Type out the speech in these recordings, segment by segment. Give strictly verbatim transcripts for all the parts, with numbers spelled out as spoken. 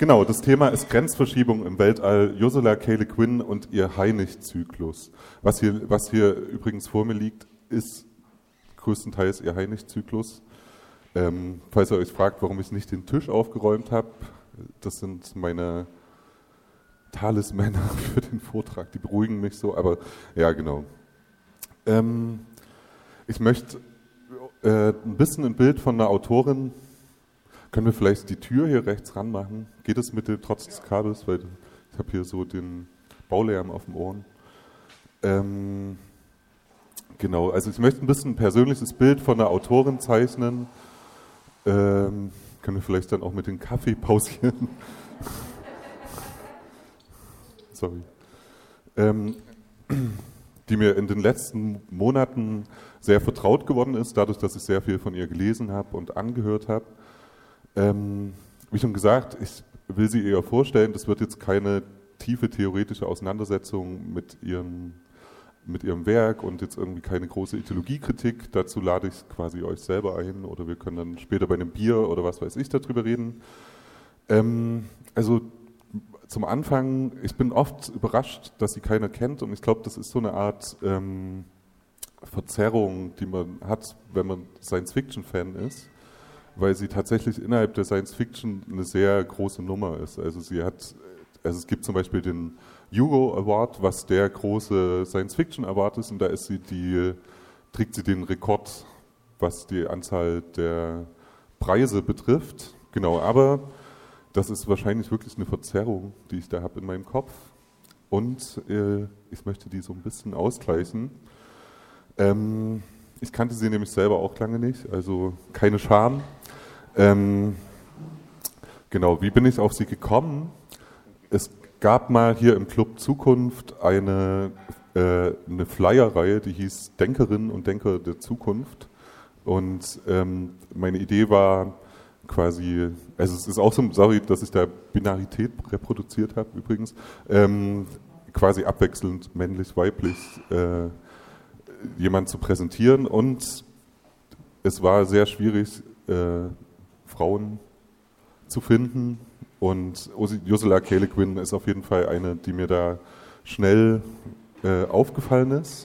Genau, das Thema ist Grenzverschiebung im Weltall, Ursula K. Le Guin und ihr Heinig-Zyklus. Was hier, was hier übrigens vor mir liegt, ist größtenteils ihr Heinig-Zyklus. Ähm, falls ihr euch fragt, warum ich nicht den Tisch aufgeräumt habe, das sind meine Talismänner für den Vortrag, die beruhigen mich so, aber ja, genau. Ähm, ich möchte äh, ein bisschen ein Bild von einer Autorin. Können wir vielleicht die Tür hier rechts ranmachen? Geht es mit dem, trotz des Kabels? Weil ich habe hier so den Baulärm auf den Ohren. Ähm, genau, also ich möchte ein bisschen ein persönliches Bild von der Autorin zeichnen. Ähm, können wir vielleicht dann auch mit dem Kaffee pausieren? Sorry. Ähm, die mir in den letzten Monaten sehr vertraut geworden ist, dadurch, dass ich sehr viel von ihr gelesen habe und angehört habe. Ähm, wie schon gesagt, ich will sie eher vorstellen, das wird jetzt keine tiefe theoretische Auseinandersetzung mit, ihren, mit ihrem Werk und jetzt irgendwie keine große Ideologiekritik. Dazu lade ich quasi euch selber ein oder wir können dann später bei einem Bier oder was weiß ich darüber reden. Ähm, also zum Anfang, ich bin oft überrascht, dass sie keiner kennt und ich glaube, das ist so eine Art ähm, Verzerrung, die man hat, wenn man Science-Fiction-Fan ist. Weil sie tatsächlich innerhalb der Science Fiction eine sehr große Nummer ist. Also sie hat, also es gibt zum Beispiel den Hugo Award, was der große Science Fiction Award ist, und da ist sie die, trägt sie den Rekord, was die Anzahl der Preise betrifft. Genau, aber das ist wahrscheinlich wirklich eine Verzerrung, die ich da habe in meinem Kopf. Und äh, ich möchte die so ein bisschen ausgleichen. Ähm, ich kannte sie nämlich selber auch lange nicht, also keine Scham. Ähm, genau, wie bin ich auf sie gekommen? Es gab mal hier im Club Zukunft eine, äh, eine Flyer-Reihe, die hieß Denkerinnen und Denker der Zukunft. Und ähm, meine Idee war quasi, also es ist auch so, sorry, dass ich da Binarität reproduziert habe übrigens, ähm, quasi abwechselnd männlich, weiblich äh, jemand zu präsentieren. Und es war sehr schwierig, äh, Frauen zu finden und Ursula K. Le Guin ist auf jeden Fall eine, die mir da schnell äh, aufgefallen ist.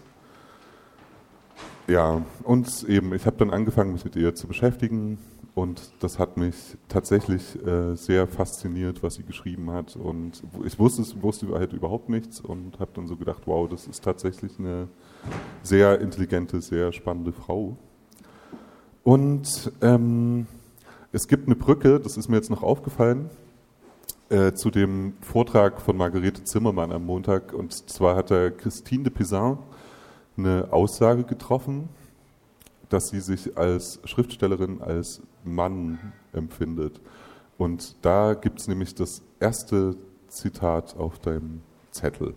Ja, und eben, ich habe dann angefangen, mich mit ihr zu beschäftigen und das hat mich tatsächlich äh, sehr fasziniert, was sie geschrieben hat und ich wusste, wusste halt überhaupt nichts und habe dann so gedacht, wow, das ist tatsächlich eine sehr intelligente, sehr spannende Frau. Und ähm, es gibt eine Brücke, das ist mir jetzt noch aufgefallen, äh, zu dem Vortrag von Margarete Zimmermann am Montag. Und zwar hat da Christine de Pizan eine Aussage getroffen, dass sie sich als Schriftstellerin als Mann empfindet. Und da gibt es nämlich das erste Zitat auf deinem Zettel.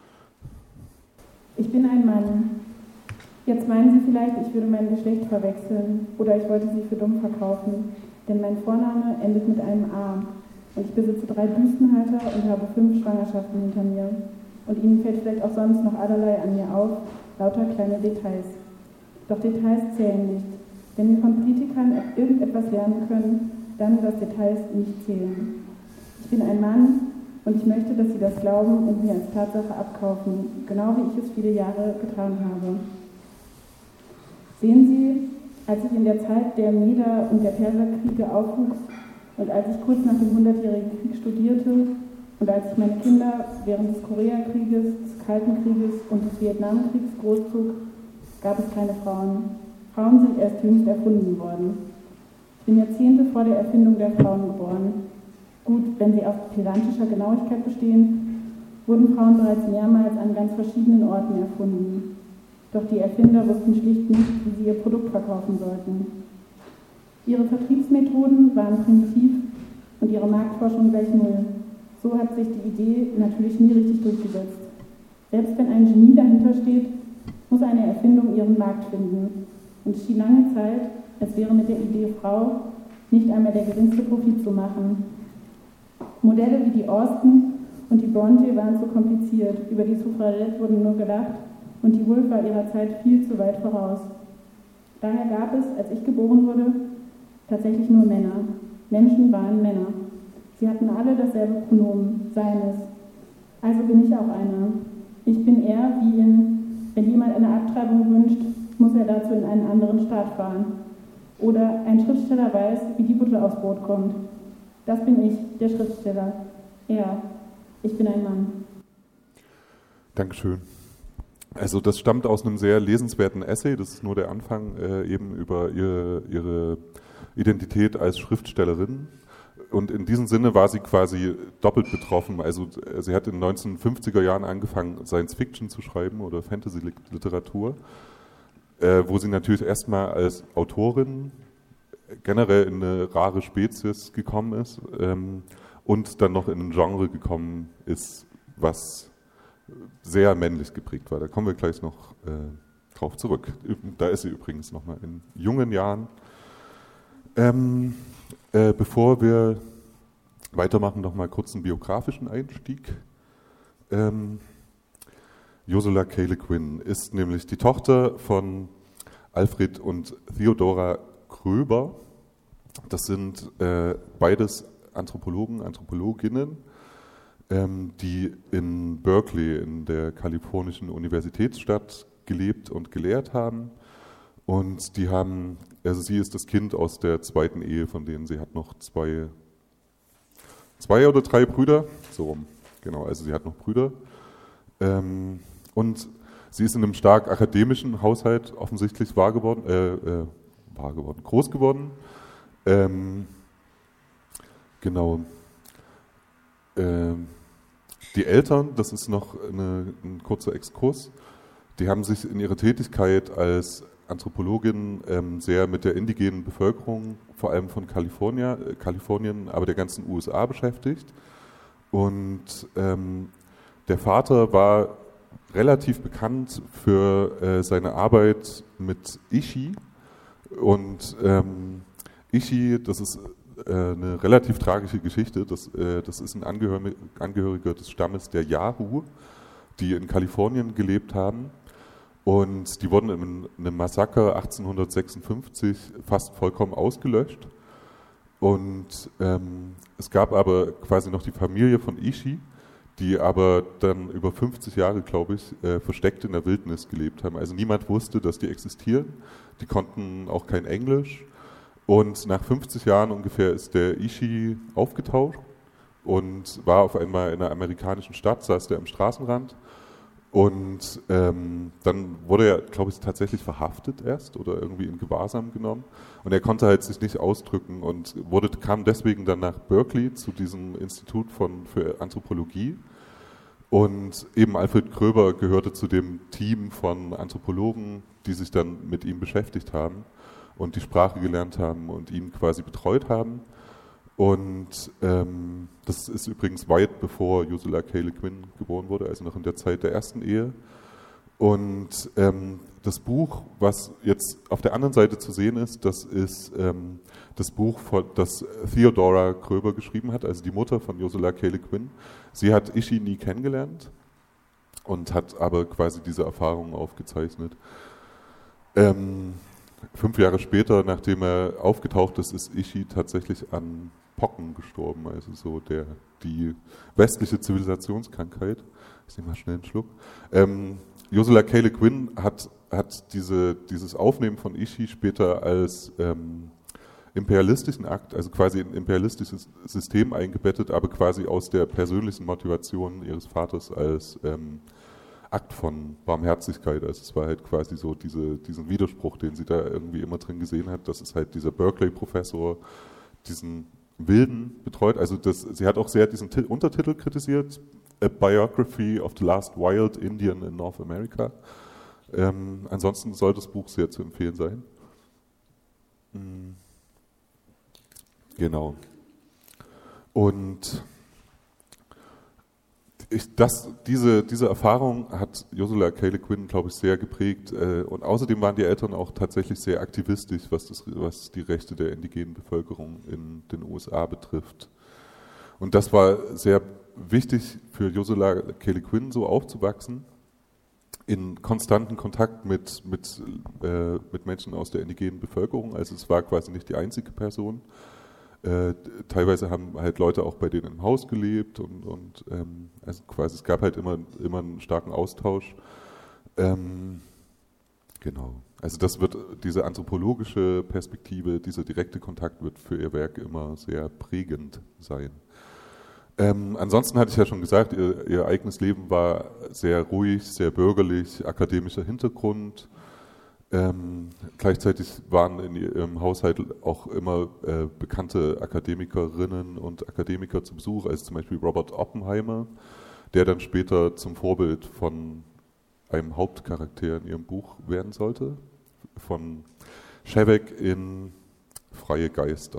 Ich bin ein Mann. Jetzt meinen Sie vielleicht, ich würde mein Geschlecht verwechseln oder ich wollte Sie für dumm verkaufen, denn mein Vorname endet mit einem A und ich besitze drei Büstenhalter und habe fünf Schwangerschaften hinter mir. Und Ihnen fällt vielleicht auch sonst noch allerlei an mir auf, lauter kleine Details. Doch Details zählen nicht. Wenn wir von Politikern irgendetwas lernen können, dann, dass Details nicht zählen. Ich bin ein Mann und ich möchte, dass Sie das glauben und mir als Tatsache abkaufen, genau wie ich es viele Jahre getan habe. Sehen Sie, als ich in der Zeit der Meder- und der Perserkriege aufwuchs und als ich kurz nach dem Hundertjährigen Krieg studierte und als ich meine Kinder während des Koreakrieges, des Kalten Krieges und des Vietnamkriegs großzog, gab es keine Frauen. Frauen sind erst jüngst erfunden worden. Ich bin Jahrzehnte vor der Erfindung der Frauen geboren. Gut, wenn sie auf pedantischer Genauigkeit bestehen, wurden Frauen bereits mehrmals an ganz verschiedenen Orten erfunden. Doch die Erfinder wussten schlicht nicht, wie sie ihr Produkt verkaufen sollten. Ihre Vertriebsmethoden waren primitiv und ihre Marktforschung gleich null. So hat sich die Idee natürlich nie richtig durchgesetzt. Selbst wenn ein Genie dahinter steht, muss eine Erfindung ihren Markt finden. Und es schien lange Zeit, als wäre mit der Idee Frau nicht einmal der geringste Profit zu machen. Modelle wie die Austen und die Bronte waren zu kompliziert, über die Suffragette wurden nur gelacht und die Woolf war ihrer Zeit viel zu weit voraus. Daher gab es, als ich geboren wurde, tatsächlich nur Männer. Menschen waren Männer. Sie hatten alle dasselbe Pronomen, seines. Also bin ich auch einer. Ich bin er, wie in, wenn jemand eine Abtreibung wünscht, muss er dazu in einen anderen Staat fahren. Oder ein Schriftsteller weiß, wie die Butter aufs Brot kommt. Das bin ich, der Schriftsteller. Er. Ich bin ein Mann. Dankeschön. Also das stammt aus einem sehr lesenswerten Essay, das ist nur der Anfang, äh, eben über ihre, ihre Identität als Schriftstellerin. Und in diesem Sinne war sie quasi doppelt betroffen. Also sie hat in den neunzehnhundertfünfziger Jahren angefangen, Science-Fiction zu schreiben oder Fantasy-Literatur, äh, wo sie natürlich erstmal als Autorin generell in eine rare Spezies gekommen ist ähm, und dann noch in ein Genre gekommen ist, was sehr männlich geprägt war. Da kommen wir gleich noch äh, drauf zurück. Da ist sie übrigens nochmal in jungen Jahren. Ähm, äh, bevor wir weitermachen, noch mal kurz einen biografischen Einstieg. Ähm, Ursula K. Le Guin ist nämlich die Tochter von Alfred und Theodora Kroeber. Das sind äh, beides Anthropologen, Anthropologinnen, ähm, die in Berkeley, in der kalifornischen Universitätsstadt, gelebt und gelehrt haben. Und die haben, also sie ist das Kind aus der zweiten Ehe, von denen sie hat noch zwei, zwei oder drei Brüder. So rum, genau, also sie hat noch Brüder. Ähm, und sie ist in einem stark akademischen Haushalt offensichtlich wahr geworden, äh, äh, wahr geworden, groß geworden. Ähm, genau. Ähm, die Eltern, das ist noch eine, ein kurzer Exkurs, die haben sich in ihrer Tätigkeit als Anthropologin ähm, sehr mit der indigenen Bevölkerung, vor allem von Kalifornien, äh, Kalifornien, aber der ganzen U S A beschäftigt. Und ähm, der Vater war relativ bekannt für äh, seine Arbeit mit Ishi. Und ähm, Ishi, das ist äh, eine relativ tragische Geschichte. Das, äh, das ist ein Angehör- Angehöriger des Stammes der Yahoo, die in Kalifornien gelebt haben. Und die wurden in einem Massaker achtzehnhundertsechsundfünfzig fast vollkommen ausgelöscht. Und ähm, es gab aber quasi noch die Familie von Ishi, die aber dann über fünfzig Jahre, glaube ich, äh, versteckt in der Wildnis gelebt haben. Also niemand wusste, dass die existieren. Die konnten auch kein Englisch. Und nach fünfzig Jahren ungefähr ist der Ishi aufgetaucht und war auf einmal in einer amerikanischen Stadt, saß der am Straßenrand. Und ähm, dann wurde er, glaube ich, tatsächlich verhaftet erst oder irgendwie in Gewahrsam genommen. Und er konnte halt sich nicht ausdrücken und wurde, kam deswegen dann nach Berkeley zu diesem Institut von, für Anthropologie. Und eben Alfred Kroeber gehörte zu dem Team von Anthropologen, die sich dann mit ihm beschäftigt haben und die Sprache gelernt haben und ihn quasi betreut haben. Und ähm, das ist übrigens weit bevor Ursula K. Le Guin geboren wurde, also noch in der Zeit der ersten Ehe. Und ähm, das Buch, was jetzt auf der anderen Seite zu sehen ist, das ist ähm, das Buch, von, das Theodora Kroeber geschrieben hat, also die Mutter von Ursula K. Le Guin. Sie hat Ishi nie kennengelernt und hat aber quasi diese Erfahrungen aufgezeichnet. Ähm, fünf Jahre später, nachdem er aufgetaucht ist, ist Ishi tatsächlich an Pocken gestorben, also so der, die westliche Zivilisationskrankheit. Ich nehme mal schnell einen Schluck. Ähm, Ursula K. Le Guin hat, hat diese, dieses Aufnehmen von Ishi später als ähm, imperialistischen Akt, also quasi ein imperialistisches System eingebettet, aber quasi aus der persönlichen Motivation ihres Vaters als ähm, Akt von Barmherzigkeit. Also es war halt quasi so diese, diesen Widerspruch, den sie da irgendwie immer drin gesehen hat, dass es halt dieser Berkeley-Professor diesen Wilden betreut. Also das, sie hat auch sehr diesen T- Untertitel kritisiert, A Biography of the Last Wild Indian in North America. Ähm, ansonsten soll das Buch sehr zu empfehlen sein. Mhm. Genau. Und ich, das, diese, diese Erfahrung hat Ursula K. Le Guin, glaube ich, sehr geprägt. Äh, und außerdem waren die Eltern auch tatsächlich sehr aktivistisch, was, das, was die Rechte der indigenen Bevölkerung in den U S A betrifft. Und das war sehr wichtig für Ursula K. Le Guin, so aufzuwachsen, in konstanten Kontakt mit, mit, äh, mit Menschen aus der indigenen Bevölkerung. Also es war quasi nicht die einzige Person. Äh, teilweise haben halt Leute auch bei denen im Haus gelebt und, und ähm, also quasi es gab halt immer, immer einen starken Austausch. Ähm, genau. Also das wird, diese anthropologische Perspektive, dieser direkte Kontakt wird für ihr Werk immer sehr prägend sein. Ähm, ansonsten hatte ich ja schon gesagt, ihr, ihr eigenes Leben war sehr ruhig, sehr bürgerlich, akademischer Hintergrund. Ähm, gleichzeitig waren in ihrem Haushalt auch immer äh, bekannte Akademikerinnen und Akademiker zu Besuch, als zum Beispiel Robert Oppenheimer, der dann später zum Vorbild von einem Hauptcharakter in ihrem Buch werden sollte, von Ševec in Freie Geister.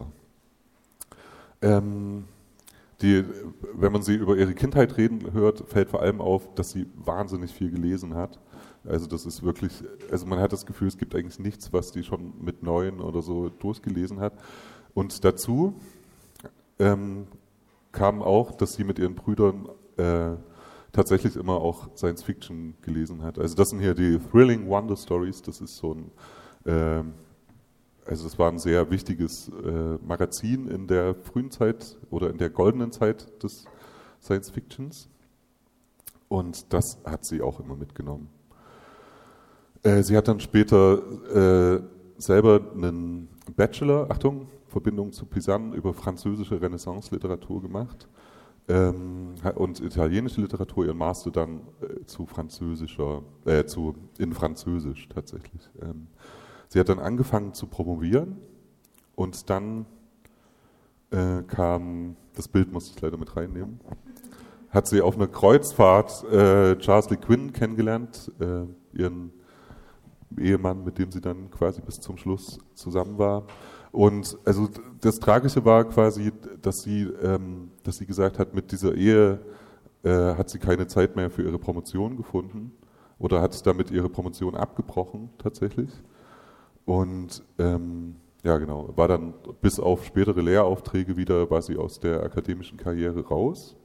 Ähm, die, wenn man sie über ihre Kindheit reden hört, fällt vor allem auf, dass sie wahnsinnig viel gelesen hat. Also das ist wirklich, also man hat das Gefühl, es gibt eigentlich nichts, was die schon mit neun oder so durchgelesen hat. Und dazu ähm, kam auch, dass sie mit ihren Brüdern äh, tatsächlich immer auch Science Fiction gelesen hat. Also das sind hier die Thrilling Wonder Stories, das ist so ein, äh, also das war ein sehr wichtiges äh, Magazin in der frühen Zeit oder in der goldenen Zeit des Science Fictions. Und das hat sie auch immer mitgenommen. Sie hat dann später äh, selber einen Bachelor, Achtung, Verbindung zu Pisan, über französische Renaissance-Literatur gemacht ähm, und italienische Literatur, ihren Master dann äh, zu französischer, äh, zu, in Französisch tatsächlich. Ähm, sie hat dann angefangen zu promovieren und dann äh, kam, das Bild musste ich leider mit reinnehmen, hat sie auf einer Kreuzfahrt äh, Charles Le Guin kennengelernt, äh, ihren Ehemann, mit dem sie dann quasi bis zum Schluss zusammen war. Und also das Tragische war quasi, dass sie, ähm, dass sie gesagt hat, mit dieser Ehe äh, hat sie keine Zeit mehr für ihre Promotion gefunden oder hat damit ihre Promotion abgebrochen tatsächlich. Und ähm, ja genau, war dann bis auf spätere Lehraufträge wieder, war sie aus der akademischen Karriere raus.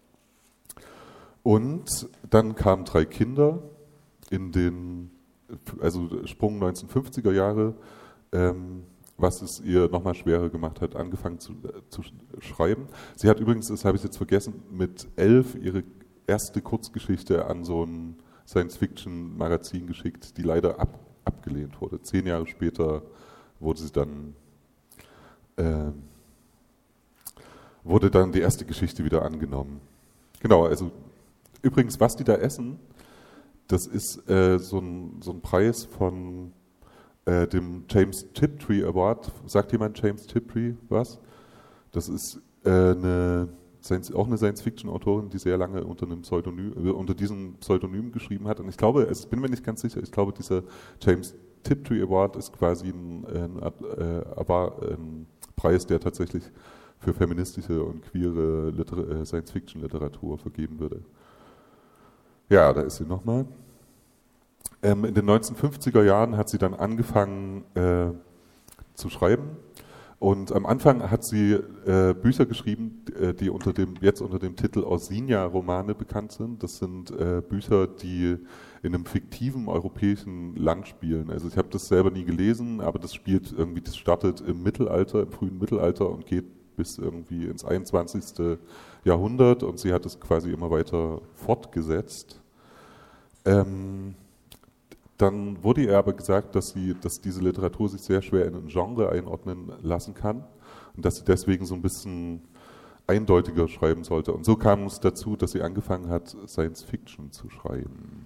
Und dann kamen drei Kinder in den also Sprung neunzehnhundertfünfziger Jahre, ähm, was es ihr nochmal schwerer gemacht hat, angefangen zu, äh, zu schreiben. Sie hat übrigens, das habe ich jetzt vergessen, mit elf ihre erste Kurzgeschichte an so ein Science-Fiction-Magazin geschickt, die leider ab, abgelehnt wurde. Zehn Jahre später wurde sie dann, äh, wurde dann die erste Geschichte wieder angenommen. Genau, also übrigens, was die da essen, das ist äh, so, ein, so ein Preis von äh, dem James Tiptree Award. Sagt jemand James Tiptree was? Das ist äh, eine, Science, auch eine Science-Fiction-Autorin, die sehr lange unter, einem Pseudonym, äh, unter diesem Pseudonym geschrieben hat. Und ich glaube, ich bin mir nicht ganz sicher, ich glaube, dieser James Tiptree Award ist quasi ein, ein, äh, ein Preis, der tatsächlich für feministische und queere Liter- äh, Science-Fiction-Literatur vergeben würde. Ja, da ist sie nochmal. Ähm, in den neunzehnhundertfünfziger Jahren hat sie dann angefangen äh, zu schreiben. Und am Anfang hat sie äh, Bücher geschrieben, äh, die unter dem, jetzt unter dem Titel Orsinia-Romane bekannt sind. Das sind äh, Bücher, die in einem fiktiven europäischen Land spielen. Also ich habe das selber nie gelesen, aber das spielt irgendwie, das startet im Mittelalter, im frühen Mittelalter und geht bis irgendwie ins einundzwanzigste Jahrhundert und sie hat es quasi immer weiter fortgesetzt. Ähm, dann wurde ihr aber gesagt, dass, sie, dass diese Literatur sich sehr schwer in ein Genre einordnen lassen kann und dass sie deswegen so ein bisschen eindeutiger schreiben sollte. Und so kam es dazu, dass sie angefangen hat, Science Fiction zu schreiben.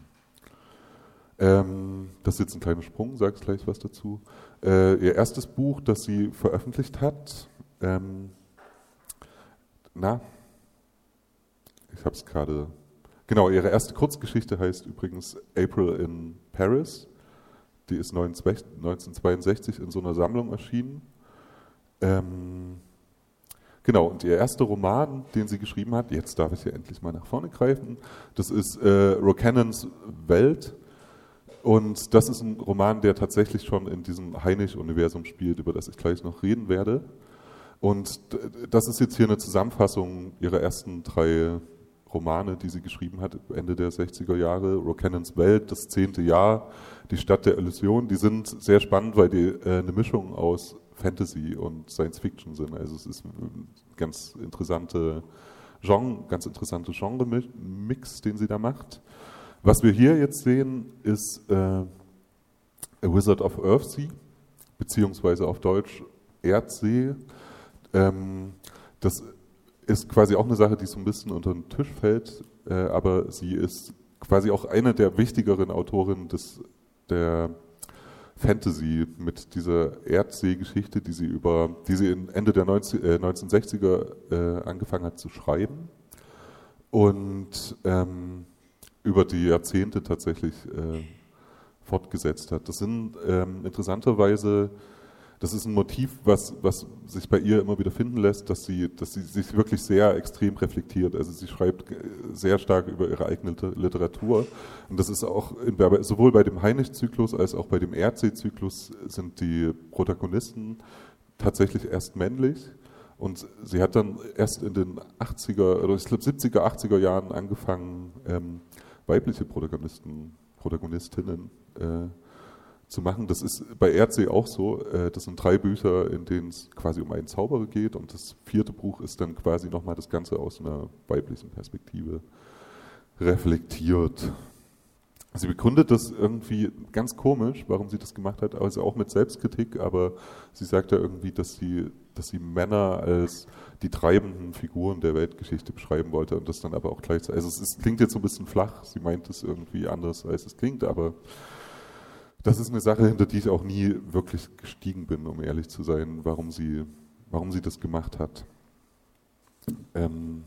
Ähm, das ist jetzt ein kleiner Sprung, sage ich gleich was dazu. Äh, ihr erstes Buch, das sie veröffentlicht hat, ähm, na, ich habe es gerade, genau, ihre erste Kurzgeschichte heißt übrigens April in Paris. Die ist neunzehnhundertzweiundsechzig in so einer Sammlung erschienen. Ähm, genau, und ihr erster Roman, den sie geschrieben hat, jetzt darf ich hier endlich mal nach vorne greifen, das ist äh, Rocannons Welt. Und das ist ein Roman, der tatsächlich schon in diesem Hainisch-Universum spielt, über das ich gleich noch reden werde. Und das ist jetzt hier eine Zusammenfassung ihrer ersten drei Romane, die sie geschrieben hat, Ende der sechziger Jahre. Rocannons Welt, das zehnte Jahr, die Stadt der Illusion. Die sind sehr spannend, weil die äh, eine Mischung aus Fantasy und Science Fiction sind. Also es ist ein ganz interessante Genre, ganz interessante Genre-Mix, den sie da macht. Was wir hier jetzt sehen, ist äh, A Wizard of Earthsea, beziehungsweise auf Deutsch Erdsee. Ähm, das ist quasi auch eine Sache, die so ein bisschen unter den Tisch fällt, äh, aber sie ist quasi auch eine der wichtigeren Autorinnen des, der Fantasy mit dieser Erdsee-Geschichte, die sie über, die sie Ende der neunzehnhundertsechziger äh, angefangen hat zu schreiben und ähm, über die Jahrzehnte tatsächlich äh, fortgesetzt hat. Das sind ähm, interessanterweise, das ist ein Motiv, was, was sich bei ihr immer wieder finden lässt, dass sie, dass sie sich wirklich sehr extrem reflektiert. Also sie schreibt sehr stark über ihre eigene Literatur. Und das ist auch in, sowohl bei dem Hainisch-Zyklus als auch bei dem Erdsee-Zyklus sind die Protagonisten tatsächlich erst männlich. Und sie hat dann erst in den achtziger, oder ich glaube siebziger, achtziger Jahren angefangen, ähm, weibliche Protagonisten, Protagonistinnen äh, zu machen. Das ist bei Erdsee auch so. Äh, das sind drei Bücher, in denen es quasi um einen Zauberer geht und das vierte Buch ist dann quasi nochmal das Ganze aus einer weiblichen Perspektive reflektiert. Sie begründet das irgendwie ganz komisch, warum sie das gemacht hat, also auch mit Selbstkritik, aber sie sagt ja irgendwie, dass sie, dass sie Männer als die treibenden Figuren der Weltgeschichte beschreiben wollte und das dann aber auch gleichzeitig, also es ist, klingt jetzt so ein bisschen flach, sie meint es irgendwie anders, als es klingt, aber das ist eine Sache, hinter die ich auch nie wirklich gestiegen bin, um ehrlich zu sein, warum sie, warum sie das gemacht hat. Ähm,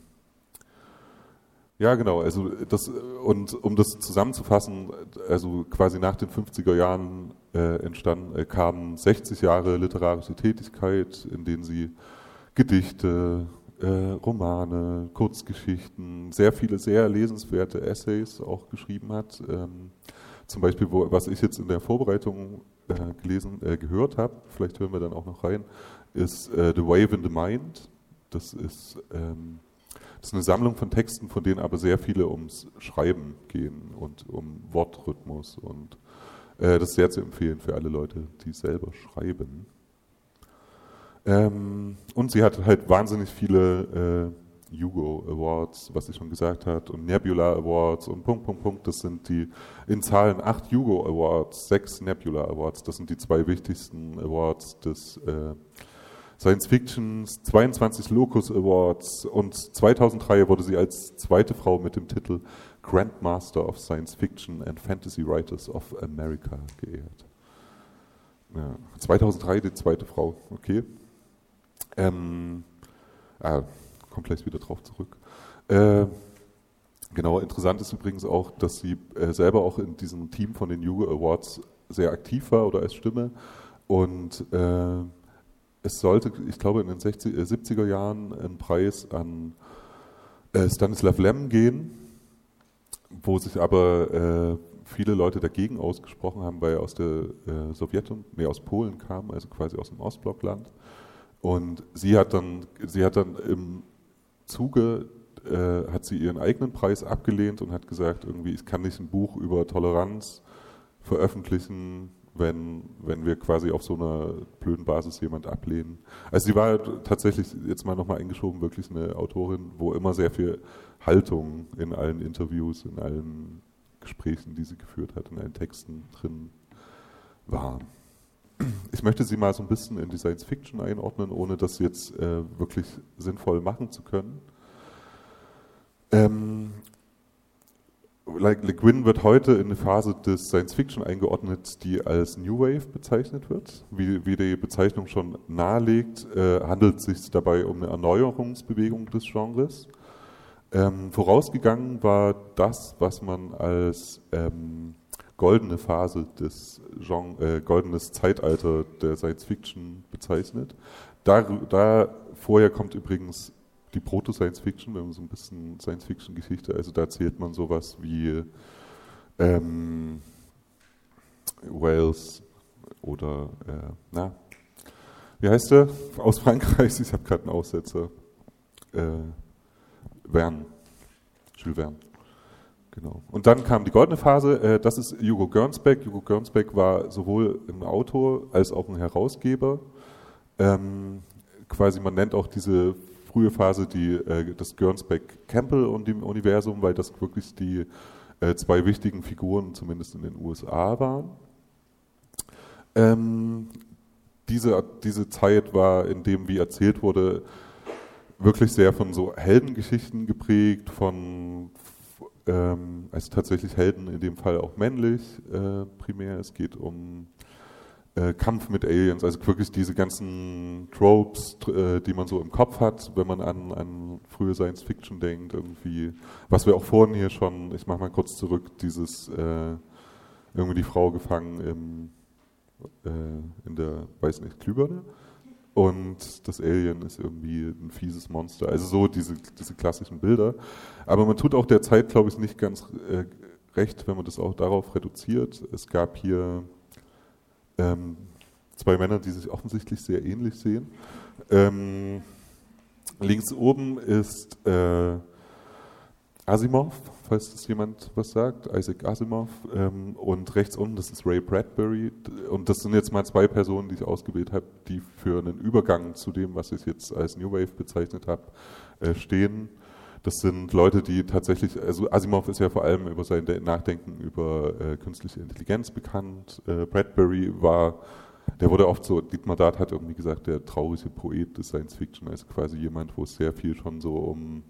Ja, genau, also das, und um das zusammenzufassen, also quasi nach den fünfziger Jahren äh, entstanden, äh, kamen sechzig Jahre literarische Tätigkeit, in denen sie Gedichte, äh, Romane, Kurzgeschichten, sehr viele sehr lesenswerte Essays auch geschrieben hat. Ähm, zum Beispiel, wo, was ich jetzt in der Vorbereitung äh, gelesen, äh, gehört habe, vielleicht hören wir dann auch noch rein, ist äh, The Wave in the Mind. Das ist ähm, Das ist eine Sammlung von Texten, von denen aber sehr viele ums Schreiben gehen und um Wortrhythmus. Und äh, das ist sehr zu empfehlen für alle Leute, die selber schreiben. Ähm, und sie hat halt wahnsinnig viele äh, Hugo Awards, was sie schon gesagt hat, und Nebula Awards und Punkt, Punkt, Punkt. Das sind die in Zahlen acht Hugo Awards, sechs Nebula Awards. Das sind die zwei wichtigsten Awards des äh, Science Fiction, zweiundzwanzig Locus Awards und zweitausenddrei wurde sie als zweite Frau mit dem Titel Grandmaster of Science Fiction and Fantasy Writers of America geehrt. Ja, zweitausenddrei die zweite Frau, okay. Ähm, ah, kommt gleich wieder drauf zurück. Äh, genau, interessant ist übrigens auch, dass sie äh, selber auch in diesem Team von den Hugo Awards sehr aktiv war oder als Stimme und äh, es sollte, ich glaube, in den sechziger, äh, siebziger Jahren ein Preis an äh, Stanislav Lem gehen, wo sich aber äh, viele Leute dagegen ausgesprochen haben, weil er aus der äh, Sowjetunion, nee, aus Polen kam, also quasi aus dem Ostblockland. Und sie hat dann, sie hat dann im Zuge, äh, hat sie ihren eigenen Preis abgelehnt und hat gesagt, irgendwie, ich kann nicht ein Buch über Toleranz veröffentlichen, wenn, wenn wir quasi auf so einer blöden Basis jemand ablehnen. Also sie war tatsächlich, jetzt mal nochmal eingeschoben, wirklich eine Autorin, wo immer sehr viel Haltung in allen Interviews, in allen Gesprächen, die sie geführt hat, in allen Texten drin war. Ich möchte sie mal so ein bisschen in die Science Fiction einordnen, ohne das jetzt äh, wirklich sinnvoll machen zu können. Ähm, Le Guin wird heute in eine Phase des Science Fiction eingeordnet, die als New Wave bezeichnet wird. Wie, wie die Bezeichnung schon nahelegt, äh, handelt es sich dabei um eine Erneuerungsbewegung des Genres. Ähm, vorausgegangen war das, was man als ähm, goldene Phase des Genre, äh, goldenes Zeitalter der Science Fiction bezeichnet. Da, da vorher kommt übrigens die Proto-Science-Fiction, wenn man so ein bisschen Science-Fiction-Geschichte, also da erzählt man sowas wie ähm, Wells oder, äh, na, wie heißt der? Aus Frankreich, ich habe gerade einen Aussetzer. Äh, Verne, Jules Verne. Genau. Und dann kam die goldene Phase, äh, das ist Hugo Gernsback. Hugo Gernsback war sowohl ein Autor als auch ein Herausgeber Ähm, quasi, man nennt auch diese frühe Phase die, äh, das Gernsback-Campbell-Universum, weil das wirklich die äh, zwei wichtigen Figuren, zumindest in den U S A, waren. Ähm, diese, diese Zeit war, in dem, wie erzählt wurde, wirklich sehr von so Heldengeschichten geprägt, von ähm, also tatsächlich Helden, in dem Fall auch männlich äh, primär. Es geht um äh, Kampf mit Aliens, also wirklich diese ganzen Tropes, äh, die man so im Kopf hat, wenn man an, an frühe Science Fiction denkt, irgendwie, was wir auch vorhin hier schon, ich mache mal kurz zurück, dieses äh, irgendwie die Frau gefangen im, äh, in der, weiß nicht, Glühbirne. Und das Alien ist irgendwie ein fieses Monster. Also so diese, diese klassischen Bilder. Aber man tut auch der Zeit, glaube ich, nicht ganz äh, recht, wenn man das auch darauf reduziert. Es gab hier ähm, zwei Männer, die sich offensichtlich sehr ähnlich sehen. Ähm, links oben ist äh, Asimov, falls das jemand was sagt, Isaac Asimov, ähm, und rechts unten, das ist Ray Bradbury, und das sind jetzt mal zwei Personen, die ich ausgewählt habe, die für einen Übergang zu dem, was ich jetzt als New Wave bezeichnet habe, äh, stehen. Das sind Leute, die tatsächlich, also Asimov ist ja vor allem über sein Nachdenken über äh, künstliche Intelligenz bekannt, äh, Bradbury war, der wurde oft so, Dietmar Dart hat irgendwie gesagt, der traurige Poet des Science Fiction, also quasi jemand, wo es sehr viel schon so um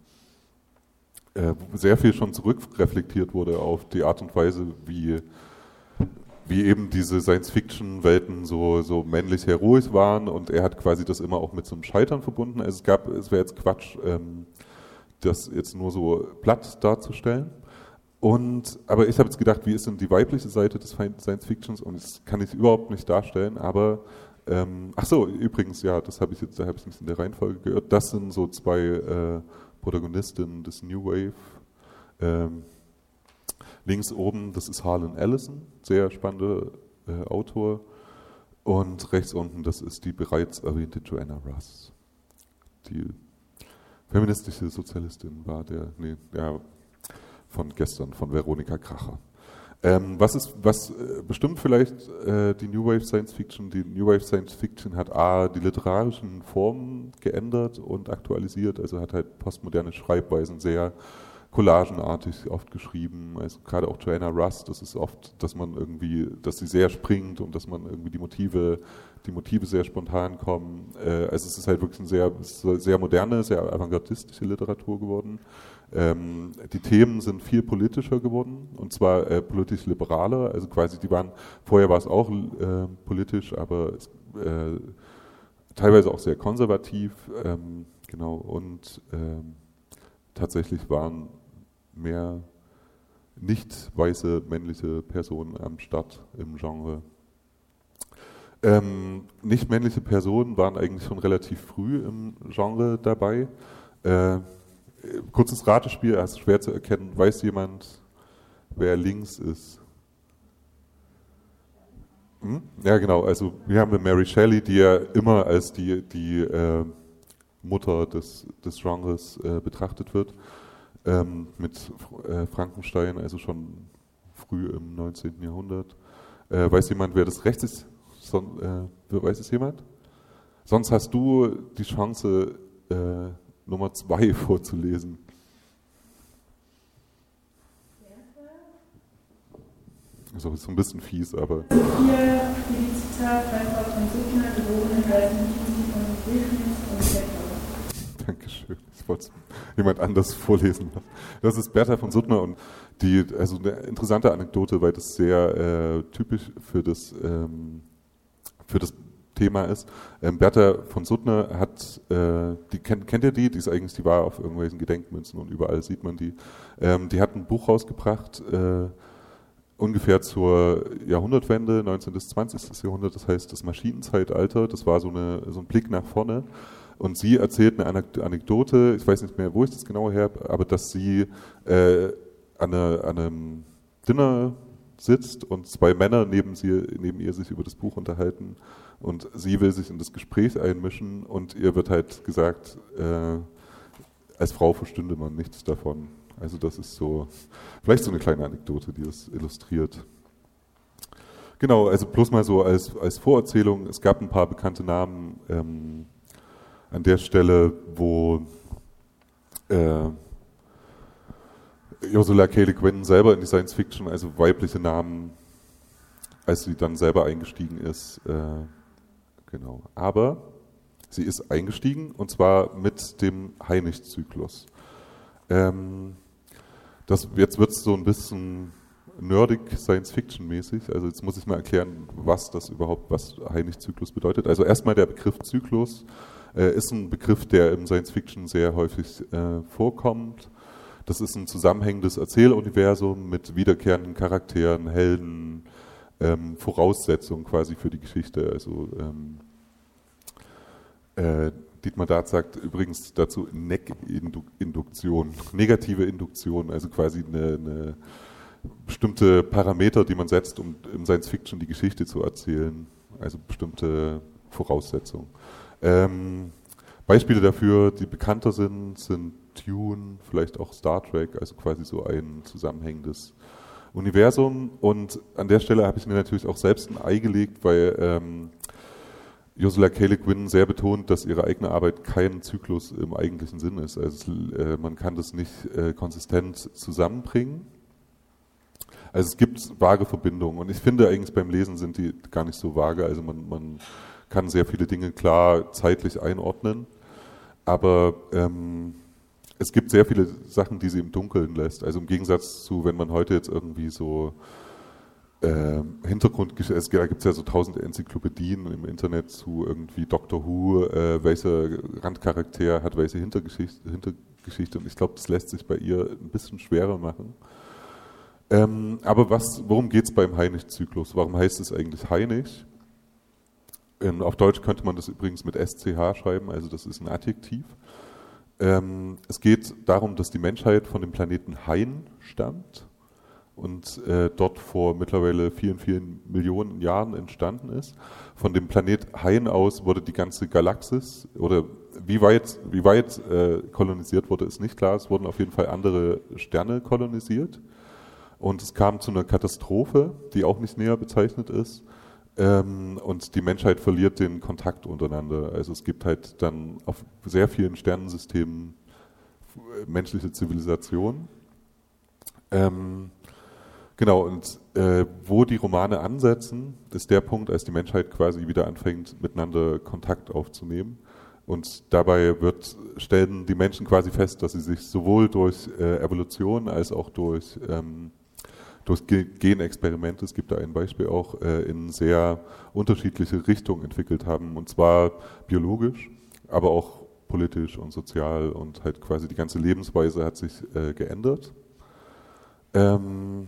sehr viel schon zurückreflektiert wurde auf die Art und Weise, wie, wie eben diese Science-Fiction-Welten so, so männlich heroisch waren, und er hat quasi das immer auch mit so einem Scheitern verbunden. Also es gab, es wäre jetzt Quatsch, ähm, das jetzt nur so platt darzustellen. Und, aber ich habe jetzt gedacht, wie ist denn die weibliche Seite des Science-Fictions, und das kann ich überhaupt nicht darstellen, aber ähm, ach so, übrigens, ja, das habe ich jetzt, da habe ich nicht in der Reihenfolge gehört, das sind so zwei äh, Protagonistin des New Wave. Ähm, links oben, das ist Harlan Ellison, sehr spannender äh, Autor. Und rechts unten, das ist die bereits erwähnte Joanna Russ. Die feministische Sozialistin war der, nee, ja, von gestern, von Veronika Kracher. Ähm, was ist, was äh, bestimmt vielleicht äh, die New Wave Science Fiction, die New Wave Science Fiction hat A, die literarischen Formen geändert und aktualisiert, also hat halt postmoderne Schreibweisen sehr collagenartig oft geschrieben, also gerade auch Joanna Russ, das ist oft, dass man irgendwie, dass sie sehr springt und dass man irgendwie die Motive, die Motive sehr spontan kommen, äh, also es ist halt wirklich eine sehr, sehr moderne, sehr avantgardistische Literatur geworden. Ähm, die Themen sind viel politischer geworden, und zwar äh, politisch liberaler, also quasi die waren, vorher war es auch äh, politisch, aber es, äh, teilweise auch sehr konservativ, ähm, genau, und ähm, tatsächlich waren mehr nicht weiße männliche Personen am Start im Genre. Ähm, nicht männliche Personen waren eigentlich schon relativ früh im Genre dabei. Äh, Kurzes Ratespiel, es ist schwer zu erkennen. Weiß jemand, wer links ist? Hm? Ja, genau. Also wir haben Mary Shelley, die ja immer als die, die äh, Mutter des, des Genres äh, betrachtet wird, ähm, mit äh, Frankenstein, also schon früh im neunzehnten Jahrhundert. Äh, weiß jemand, wer das rechts ist? Son, äh, weiß es jemand? Sonst hast du die Chance, äh, Nummer zwei vorzulesen. Also ist so ein bisschen fies, aber. Hier die Zitat Waltraud von Suttner, geboren in Gelsenkirchen von Wildnis und Settler. Dankeschön. Ich wollte es jemand anders vorlesen lassen. Das ist Bertha von Suttner, und die, also eine interessante Anekdote, weil das sehr äh, typisch für das, ähm, für das Thema ist. Ähm, Bertha von Suttner hat, äh, die kennt, kennt ihr die? Die ist eigentlich, die war auf irgendwelchen Gedenkmünzen und überall sieht man die. Ähm, die hat ein Buch rausgebracht, äh, ungefähr zur Jahrhundertwende, neunzehnten bis zwanzigsten Jahrhundert, das heißt das Maschinenzeitalter. Das war so, eine, so ein Blick nach vorne. Und sie erzählt eine Anekdote, ich weiß nicht mehr, wo ich das genau her habe, aber dass sie äh, an, eine, an einem Dinner sitzt und zwei Männer neben, sie, neben ihr sich über das Buch unterhalten. Und sie will sich in das Gespräch einmischen, und ihr wird halt gesagt, äh, als Frau verstünde man nichts davon. Also das ist so, vielleicht so eine kleine Anekdote, die das illustriert. Genau, also bloß mal so als, als Vorerzählung, es gab ein paar bekannte Namen ähm, an der Stelle, wo äh, Ursula K. Le Guin selber in die Science Fiction, also weibliche Namen, als sie dann selber eingestiegen ist, äh, genau. Aber sie ist eingestiegen und zwar mit dem Hainich-Zyklus. Ähm, das, jetzt wird es so ein bisschen nerdig Science-Fiction-mäßig. Also jetzt muss ich mal erklären, was das überhaupt, was Hainich-Zyklus bedeutet. Also erstmal der Begriff Zyklus äh, ist ein Begriff, der im Science-Fiction sehr häufig äh, vorkommt. Das ist ein zusammenhängendes Erzähluniversum mit wiederkehrenden Charakteren, Helden, ähm, Voraussetzungen quasi für die Geschichte. Also ähm, äh, Dietmar Dart sagt übrigens dazu N E C-Induktion, negative Induktion, also quasi eine, eine bestimmte Parameter, die man setzt, um im Science-Fiction die Geschichte zu erzählen, also bestimmte Voraussetzungen. Ähm, Beispiele dafür, die bekannter sind, sind Dune, vielleicht auch Star Trek, also quasi so ein zusammenhängendes Universum. Und an der Stelle habe ich mir natürlich auch selbst ein Ei gelegt, weil ähm, Ursula K. Le Guin sehr betont, dass ihre eigene Arbeit kein Zyklus im eigentlichen Sinn ist. Also äh, man kann das nicht äh, konsistent zusammenbringen. Also es gibt vage Verbindungen und ich finde eigentlich beim Lesen sind die gar nicht so vage. Also man, man kann sehr viele Dinge klar zeitlich einordnen, aber ähm, es gibt sehr viele Sachen, die sie im Dunkeln lässt. Also im Gegensatz zu, wenn man heute jetzt irgendwie so äh, Hintergrundgeschichte, da gibt es ja so tausend Enzyklopädien im Internet zu irgendwie Doctor Who, äh, welcher Randcharakter hat welche Hintergeschichte, Hintergeschichte und ich glaube, das lässt sich bei ihr ein bisschen schwerer machen. Ähm, aber was, worum geht es beim Hainich-Zyklus? Warum heißt es eigentlich Hainich? Ähm, auf Deutsch könnte man das übrigens mit S C H schreiben, also das ist ein Adjektiv. Ähm, es geht darum, dass die Menschheit von dem Planeten Hain stammt und äh, dort vor mittlerweile vielen, vielen Millionen Jahren entstanden ist. Von dem Planet Hain aus wurde die ganze Galaxis, oder wie weit, wie weit äh, kolonisiert wurde, ist nicht klar. Es wurden auf jeden Fall andere Sterne kolonisiert. Und es kam zu einer Katastrophe, die auch nicht näher bezeichnet ist. Ähm, und die Menschheit verliert den Kontakt untereinander. Also es gibt halt dann auf sehr vielen Sternensystemen menschliche Zivilisationen. Ähm, genau, und äh, wo die Romane ansetzen, ist der Punkt, als die Menschheit quasi wieder anfängt, miteinander Kontakt aufzunehmen. Und dabei wird, stellen die Menschen quasi fest, dass sie sich sowohl durch äh, Evolution als auch durch ähm, durch Genexperimente, es gibt da ein Beispiel auch, äh, in sehr unterschiedliche Richtungen entwickelt haben. Und zwar biologisch, aber auch politisch und sozial und halt quasi die ganze Lebensweise hat sich äh, geändert. Ähm,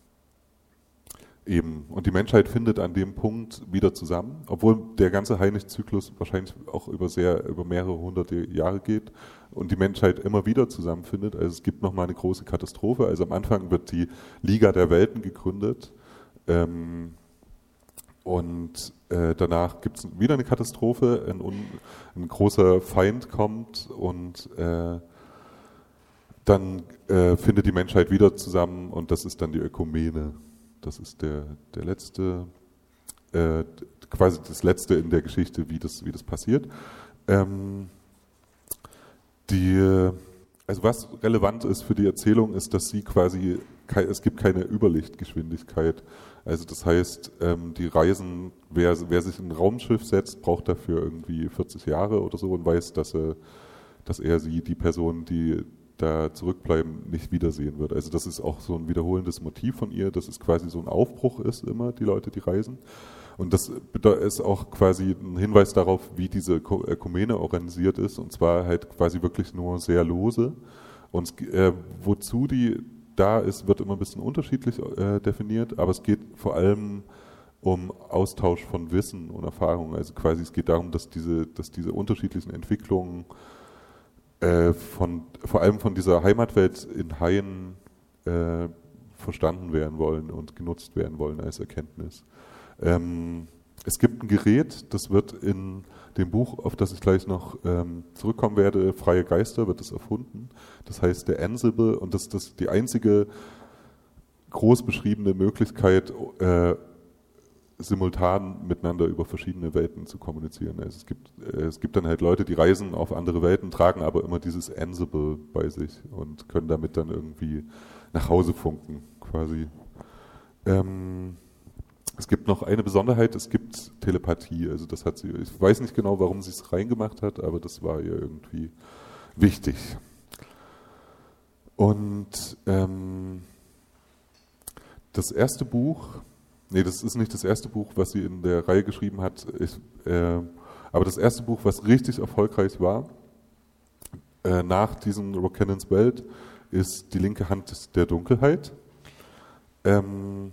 eben. Und die Menschheit findet an dem Punkt wieder zusammen, obwohl der ganze Hainich-Zyklus wahrscheinlich auch über sehr, über mehrere hunderte Jahre geht und die Menschheit immer wieder zusammenfindet. Also es gibt nochmal eine große Katastrophe. Also am Anfang wird die Liga der Welten gegründet ähm, und äh, danach gibt es wieder eine Katastrophe, ein, ein großer Feind kommt und äh, dann äh, findet die Menschheit wieder zusammen und das ist dann die Ökumene. Das ist der, der letzte, äh, quasi das letzte in der Geschichte, wie das, wie das passiert. Ähm, die, also was relevant ist für die Erzählung, ist, dass sie quasi, es gibt keine Überlichtgeschwindigkeit. Also das heißt, ähm, die Reisen, wer, wer sich in ein Raumschiff setzt, braucht dafür irgendwie vierzig Jahre oder so und weiß, dass er, dass er sie, die Person, die da zurückbleiben, nicht wiedersehen wird. Also das ist auch so ein wiederholendes Motiv von ihr, dass es quasi so ein Aufbruch ist immer, die Leute, die reisen. Und das ist auch quasi ein Hinweis darauf, wie diese Ökumene organisiert ist, und zwar halt quasi wirklich nur sehr lose. Und äh, wozu die da ist, wird immer ein bisschen unterschiedlich äh, definiert, aber es geht vor allem um Austausch von Wissen und Erfahrungen. Also quasi es geht darum, dass diese, dass diese unterschiedlichen Entwicklungen Äh, von, vor allem von dieser Heimatwelt in Hain äh, verstanden werden wollen und genutzt werden wollen als Erkenntnis. Ähm, es gibt ein Gerät, das wird in dem Buch, auf das ich gleich noch ähm, zurückkommen werde, Freie Geister, wird es erfunden. Das heißt der Ansible und das ist die einzige groß beschriebene Möglichkeit, äh, simultan miteinander über verschiedene Welten zu kommunizieren. Also es gibt, äh, es gibt dann halt Leute, die reisen auf andere Welten, tragen aber immer dieses Ansible bei sich und können damit dann irgendwie nach Hause funken, quasi. Ähm, es gibt noch eine Besonderheit, es gibt Telepathie. Also das hat sie, ich weiß nicht genau, warum sie es reingemacht hat, aber das war ihr irgendwie wichtig. Und ähm, das erste Buch, nee, das ist nicht das erste Buch, was sie in der Reihe geschrieben hat, ich, äh, aber das erste Buch, was richtig erfolgreich war, äh, nach diesem Rocannons Welt, ist Die linke Hand der Dunkelheit. Ähm,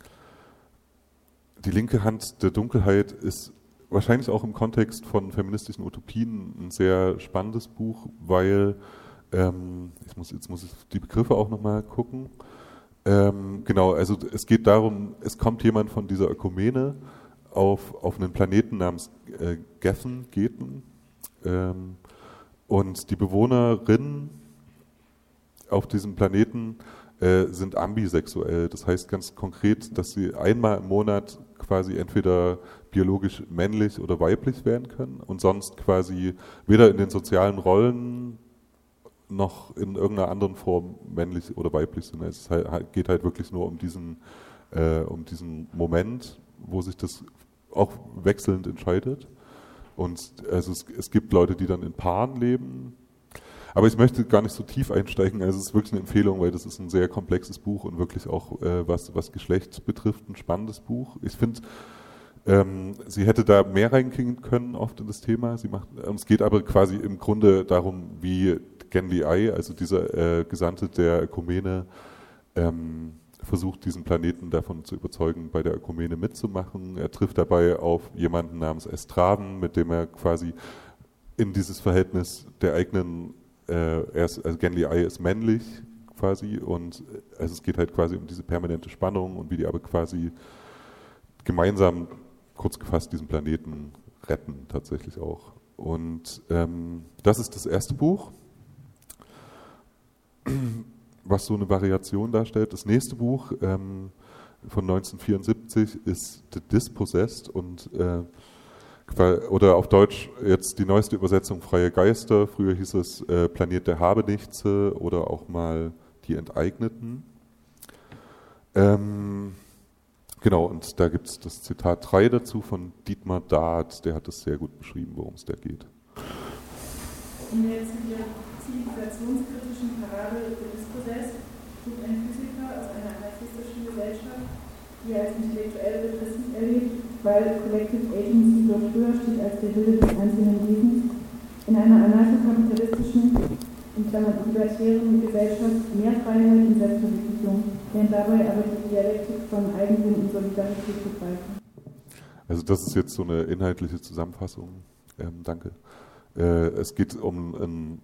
Die linke Hand der Dunkelheit ist wahrscheinlich auch im Kontext von feministischen Utopien ein sehr spannendes Buch, weil, ähm, ich muss, jetzt muss ich die Begriffe auch nochmal gucken. Ähm, genau, also es geht darum, es kommt jemand von dieser Ökumene auf, auf einen Planeten namens äh, Gethen, Gethen, ähm, und die Bewohnerinnen auf diesem Planeten äh, sind ambisexuell. Das heißt ganz konkret, dass sie einmal im Monat quasi entweder biologisch männlich oder weiblich werden können und sonst quasi weder in den sozialen Rollen noch in irgendeiner anderen Form männlich oder weiblich sind. Es geht halt wirklich nur um diesen, äh, um diesen Moment, wo sich das auch wechselnd entscheidet. Und also es, es gibt Leute, die dann in Paaren leben. Aber ich möchte gar nicht so tief einsteigen. Also es ist wirklich eine Empfehlung, weil das ist ein sehr komplexes Buch und wirklich auch, äh, was, was Geschlecht betrifft, ein spannendes Buch. Ich finde, ähm, sie hätte da mehr reingehen können oft in das Thema. Sie macht, und es geht aber quasi im Grunde darum, wie Genli Ai, also dieser äh, Gesandte der Ökumene, ähm, versucht, diesen Planeten davon zu überzeugen, bei der Ökumene mitzumachen. Er trifft dabei auf jemanden namens Estraven, mit dem er quasi in dieses Verhältnis der eigenen, äh, er ist, also Genli Ai ist männlich quasi und also es geht halt quasi um diese permanente Spannung und wie die aber quasi gemeinsam, kurz gefasst, diesen Planeten retten tatsächlich auch. Und ähm, das ist das erste Buch, was so eine Variation darstellt. Das nächste Buch ähm, von neunzehnhundertvierundsiebzig ist The Dispossessed und äh, oder auf Deutsch jetzt die neueste Übersetzung Freie Geister. Früher hieß es äh, Planet der Habenichtse oder auch mal Die Enteigneten. Ähm, genau, und da gibt es das Zitat drei dazu von Dietmar Dart, der hat das sehr gut beschrieben, worum es da geht. In der zivilisationskritischen Parabel The Dispossessed tut ein Physiker aus einer anarchistischen Gesellschaft, die er als intellektuell repressiv erlebt, weil Collective Agency dort höher steht als der Wille des einzelnen Wesens, in einer anarchokapitalistischen, in Klammern libertären Gesellschaft mehr Freiheit und Selbstverwirklichung, während dabei aber die Dialektik von Eigensinn und Solidarität begreifen. Also das ist jetzt so eine inhaltliche Zusammenfassung. Ähm, danke. Äh, es geht um ein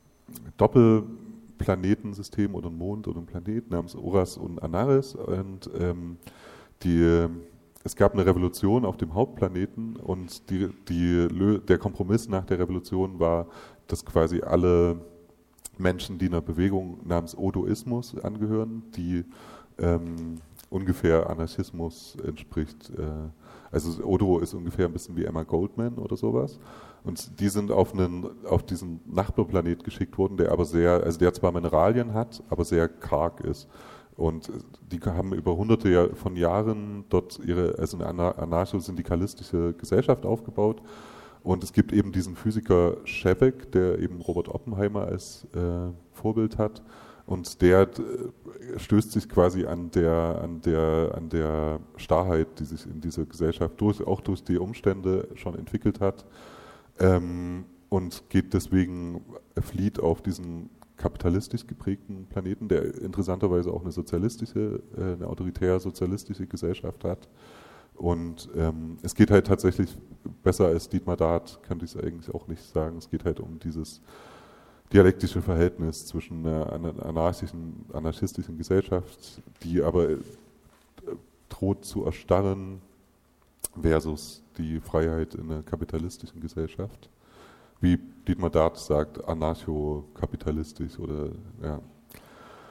Doppelplanetensystem oder ein Mond oder ein Planet namens Oras und Anaris und ähm, die Es gab eine Revolution auf dem Hauptplaneten und die, die, der Kompromiss nach der Revolution war, dass quasi alle Menschen, die einer Bewegung namens Odoismus angehören, die ähm, ungefähr Anarchismus entspricht. Äh, also Odo ist ungefähr ein bisschen wie Emma Goldman oder sowas. Und die sind auf, einen, auf diesen Nachbarplanet geschickt worden, der aber sehr, also der zwar Mineralien hat, aber sehr karg ist. Und die haben über hunderte von Jahren dort ihre, also eine anarcho-syndikalistische Gesellschaft aufgebaut. Und es gibt eben diesen Physiker Shevek, der eben Robert Oppenheimer als äh, Vorbild hat. Und der äh, stößt sich quasi an der, an, der, an der Starrheit, die sich in dieser Gesellschaft durch, auch durch die Umstände schon entwickelt hat. Ähm, und geht deswegen, flieht auf diesen kapitalistisch geprägten Planeten, der interessanterweise auch eine sozialistische, eine autoritär-sozialistische Gesellschaft hat. Und ähm, es geht halt tatsächlich besser als Dietmar Dart, könnte ich es eigentlich auch nicht sagen. Es geht halt um dieses dialektische Verhältnis zwischen einer anarchischen, anarchistischen Gesellschaft, die aber äh, droht zu erstarren, versus die Freiheit in einer kapitalistischen Gesellschaft. Wie Dietmar Dart sagt, anarcho-kapitalistisch oder ja.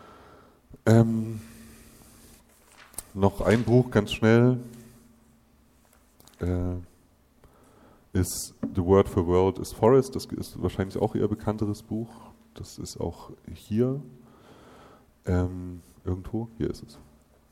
Ähm, noch ein Buch ganz schnell, äh, ist The Word for World is Forest. Das ist wahrscheinlich auch ihr bekannteres Buch. Das ist auch hier ähm, irgendwo. Hier ist es.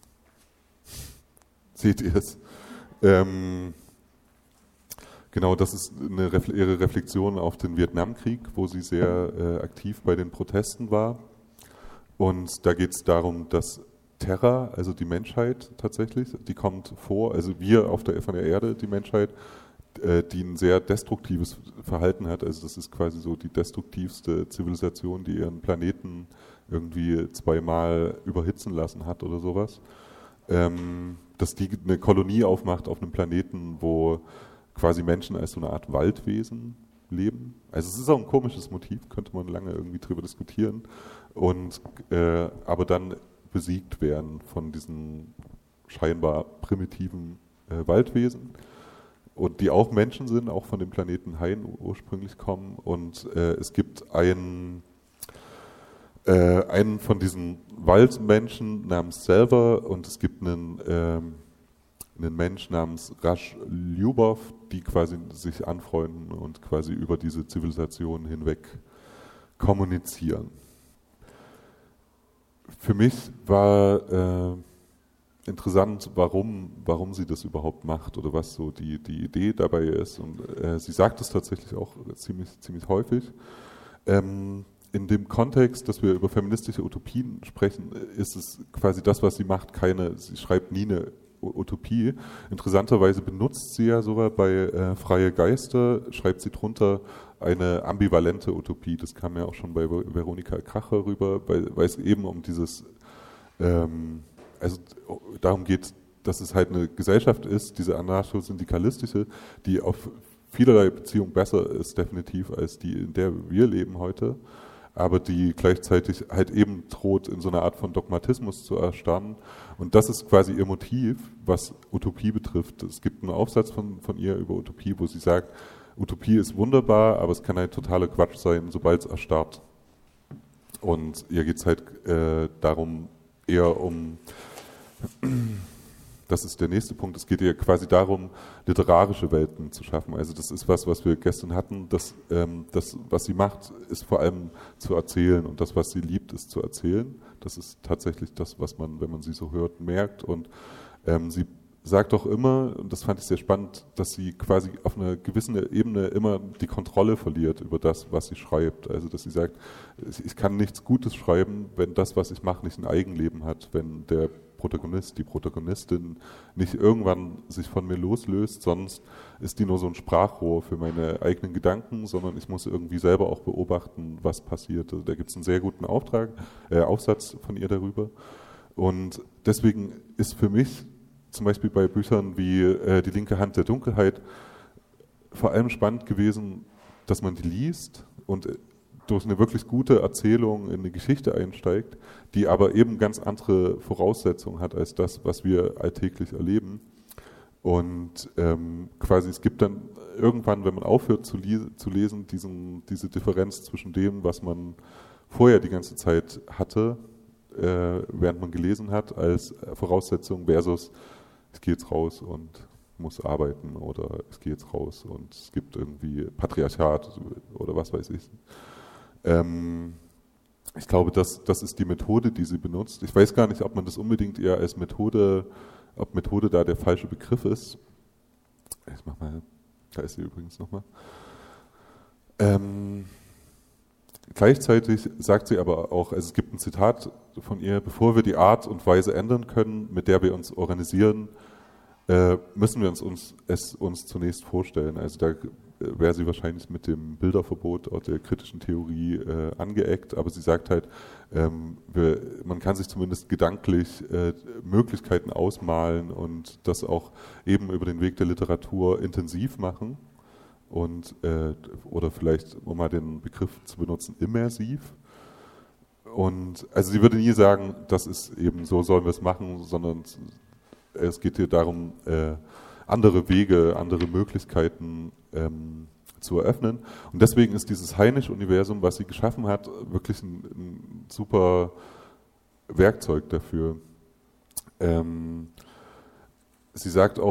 Seht ihr es? Ähm, genau, das ist eine, ihre Reflexion auf den Vietnamkrieg, wo sie sehr äh, aktiv bei den Protesten war. Und da geht es darum, dass Terra, also die Menschheit tatsächlich, die kommt vor, also wir auf der, von der Erde, die Menschheit, äh, die ein sehr destruktives Verhalten hat. Also das ist quasi so die destruktivste Zivilisation, die ihren Planeten irgendwie zweimal überhitzen lassen hat oder sowas. Ähm, dass die eine Kolonie aufmacht auf einem Planeten, wo quasi Menschen als so eine Art Waldwesen leben. Also es ist auch ein komisches Motiv, könnte man lange irgendwie drüber diskutieren. Und äh, aber dann besiegt werden von diesen scheinbar primitiven äh, Waldwesen und die auch Menschen sind, auch von dem Planeten Hain ursprünglich kommen. Und äh, es gibt einen, äh, einen von diesen Waldmenschen namens Selver und es gibt einen, äh, einen Mensch namens Rasch Lyubov, die quasi sich anfreunden und quasi über diese Zivilisation hinweg kommunizieren. Für mich war äh, interessant, warum, warum sie das überhaupt macht oder was so die, die Idee dabei ist. Und äh, sie sagt es tatsächlich auch ziemlich, ziemlich häufig. Ähm, in dem Kontext, dass wir über feministische Utopien sprechen, ist es quasi das, was sie macht, keine, sie schreibt nie eine Utopie. Interessanterweise benutzt sie ja sogar bei äh, Freie Geister, schreibt sie drunter eine ambivalente Utopie. Das kam ja auch schon bei Veronika Kracher rüber, weil, weil es eben um dieses, ähm, also darum geht, dass es halt eine Gesellschaft ist, diese anarcho-syndikalistische, die auf vielerlei Beziehungen besser ist definitiv als die, in der wir leben heute, aber die gleichzeitig halt eben droht, in so einer Art von Dogmatismus zu erstarren. Und das ist quasi ihr Motiv, was Utopie betrifft. Es gibt einen Aufsatz von, von ihr über Utopie, wo sie sagt, Utopie ist wunderbar, aber es kann halt totaler Quatsch sein, sobald es erstarrt. Und ihr geht es halt äh, darum, eher um, das ist der nächste Punkt, es geht ihr quasi darum, literarische Welten zu schaffen. Also das ist was, was wir gestern hatten. Das, ähm, das, was sie macht, ist vor allem zu erzählen. Und das, was sie liebt, ist zu erzählen. Das ist tatsächlich das, was man, wenn man sie so hört, merkt. Und ähm, sie sagt auch immer, und das fand ich sehr spannend, dass sie quasi auf einer gewissen Ebene immer die Kontrolle verliert über das, was sie schreibt. Also dass sie sagt, ich kann nichts Gutes schreiben, wenn das, was ich mache, nicht ein Eigenleben hat, wenn der Protagonist, die Protagonistin nicht irgendwann sich von mir loslöst, sonst ist die nur so ein Sprachrohr für meine eigenen Gedanken, sondern ich muss irgendwie selber auch beobachten, was passiert. Also da gibt es einen sehr guten Auftrag, äh, Aufsatz von ihr darüber. Und deswegen ist für mich zum Beispiel bei Büchern wie äh, Die linke Hand der Dunkelheit vor allem spannend gewesen, dass man die liest und durch eine wirklich gute Erzählung in eine Geschichte einsteigt, die aber eben ganz andere Voraussetzungen hat als das, was wir alltäglich erleben. Und ähm, quasi es gibt dann irgendwann, wenn man aufhört zu, li- zu lesen, diesen, diese Differenz zwischen dem, was man vorher die ganze Zeit hatte, äh, während man gelesen hat, als Voraussetzung versus ich gehe jetzt raus und muss arbeiten oder ich gehe jetzt raus und es gibt irgendwie Patriarchat oder was weiß ich. Ähm, ich glaube, das, das ist die Methode, die sie benutzt. Ich weiß gar nicht, ob man das unbedingt eher als Methode, ob Methode da der falsche Begriff ist. Ich mach mal, da ist sie übrigens nochmal. Ähm, gleichzeitig sagt sie aber auch, also es gibt ein Zitat von ihr, bevor wir die Art und Weise ändern können, mit der wir uns organisieren, äh, müssen wir uns, uns es uns zunächst vorstellen. Also da wäre sie wahrscheinlich mit dem Bilderverbot aus der kritischen Theorie äh, angeeckt, aber sie sagt halt, ähm, wir, man kann sich zumindest gedanklich äh, Möglichkeiten ausmalen und das auch eben über den Weg der Literatur intensiv machen und äh, oder vielleicht, um mal den Begriff zu benutzen, immersiv. Und also sie würde nie sagen, das ist eben so, sollen wir es machen, sondern es geht hier darum, äh, andere Wege, andere Möglichkeiten ähm, zu eröffnen. Und deswegen ist dieses Heinisch-Universum, was sie geschaffen hat, wirklich ein, ein super Werkzeug dafür. Ähm, sie sagt auch,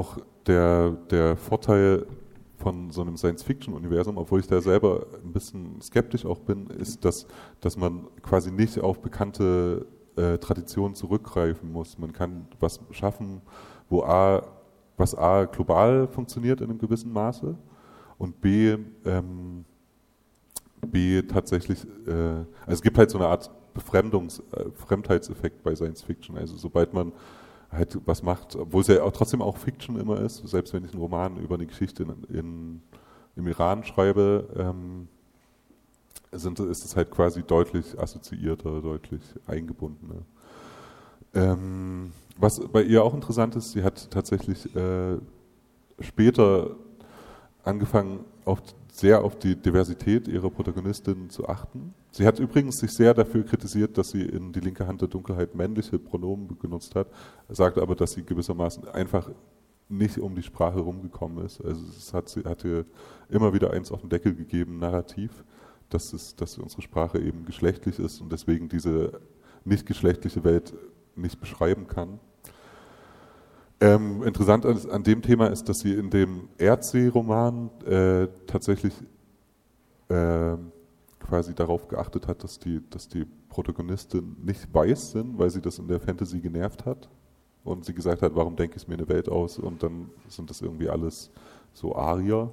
der, der Vorteil von so einem Science-Fiction-Universum, obwohl ich da selber ein bisschen skeptisch auch bin, ist, dass, dass man quasi nicht auf bekannte äh, Traditionen zurückgreifen muss. Man kann was schaffen, wo A, was A global funktioniert in einem gewissen Maße und B, ähm, B tatsächlich, äh, also es gibt halt so eine Art Befremdungs-, äh, Fremdheitseffekt bei Science-Fiction. Also sobald man halt was macht, obwohl es ja auch trotzdem auch Fiction immer ist, selbst wenn ich einen Roman über eine Geschichte in, in, im Iran schreibe, ähm, sind, ist es halt quasi deutlich assoziierter, deutlich eingebundener. Ähm, was bei ihr auch interessant ist, sie hat tatsächlich äh, später angefangen, auf, sehr auf die Diversität ihrer Protagonistinnen zu achten. Sie hat übrigens sich sehr dafür kritisiert, dass sie in Die linke Hand der Dunkelheit männliche Pronomen genutzt hat, sagte aber, dass sie gewissermaßen einfach nicht um die Sprache rumgekommen ist. Also es hat, sie hatte immer wieder eins auf den Deckel gegeben, narrativ, dass, es, dass unsere Sprache eben geschlechtlich ist und deswegen diese nicht geschlechtliche Welt nicht beschreiben kann. Ähm, interessant an, an dem Thema ist, dass sie in dem Erdsee-Roman äh, tatsächlich äh, quasi darauf geachtet hat, dass die, dass die Protagonistin nicht weiß sind, weil sie das in der Fantasy genervt hat und sie gesagt hat, warum denke ich mir eine Welt aus und dann sind das irgendwie alles so Arier.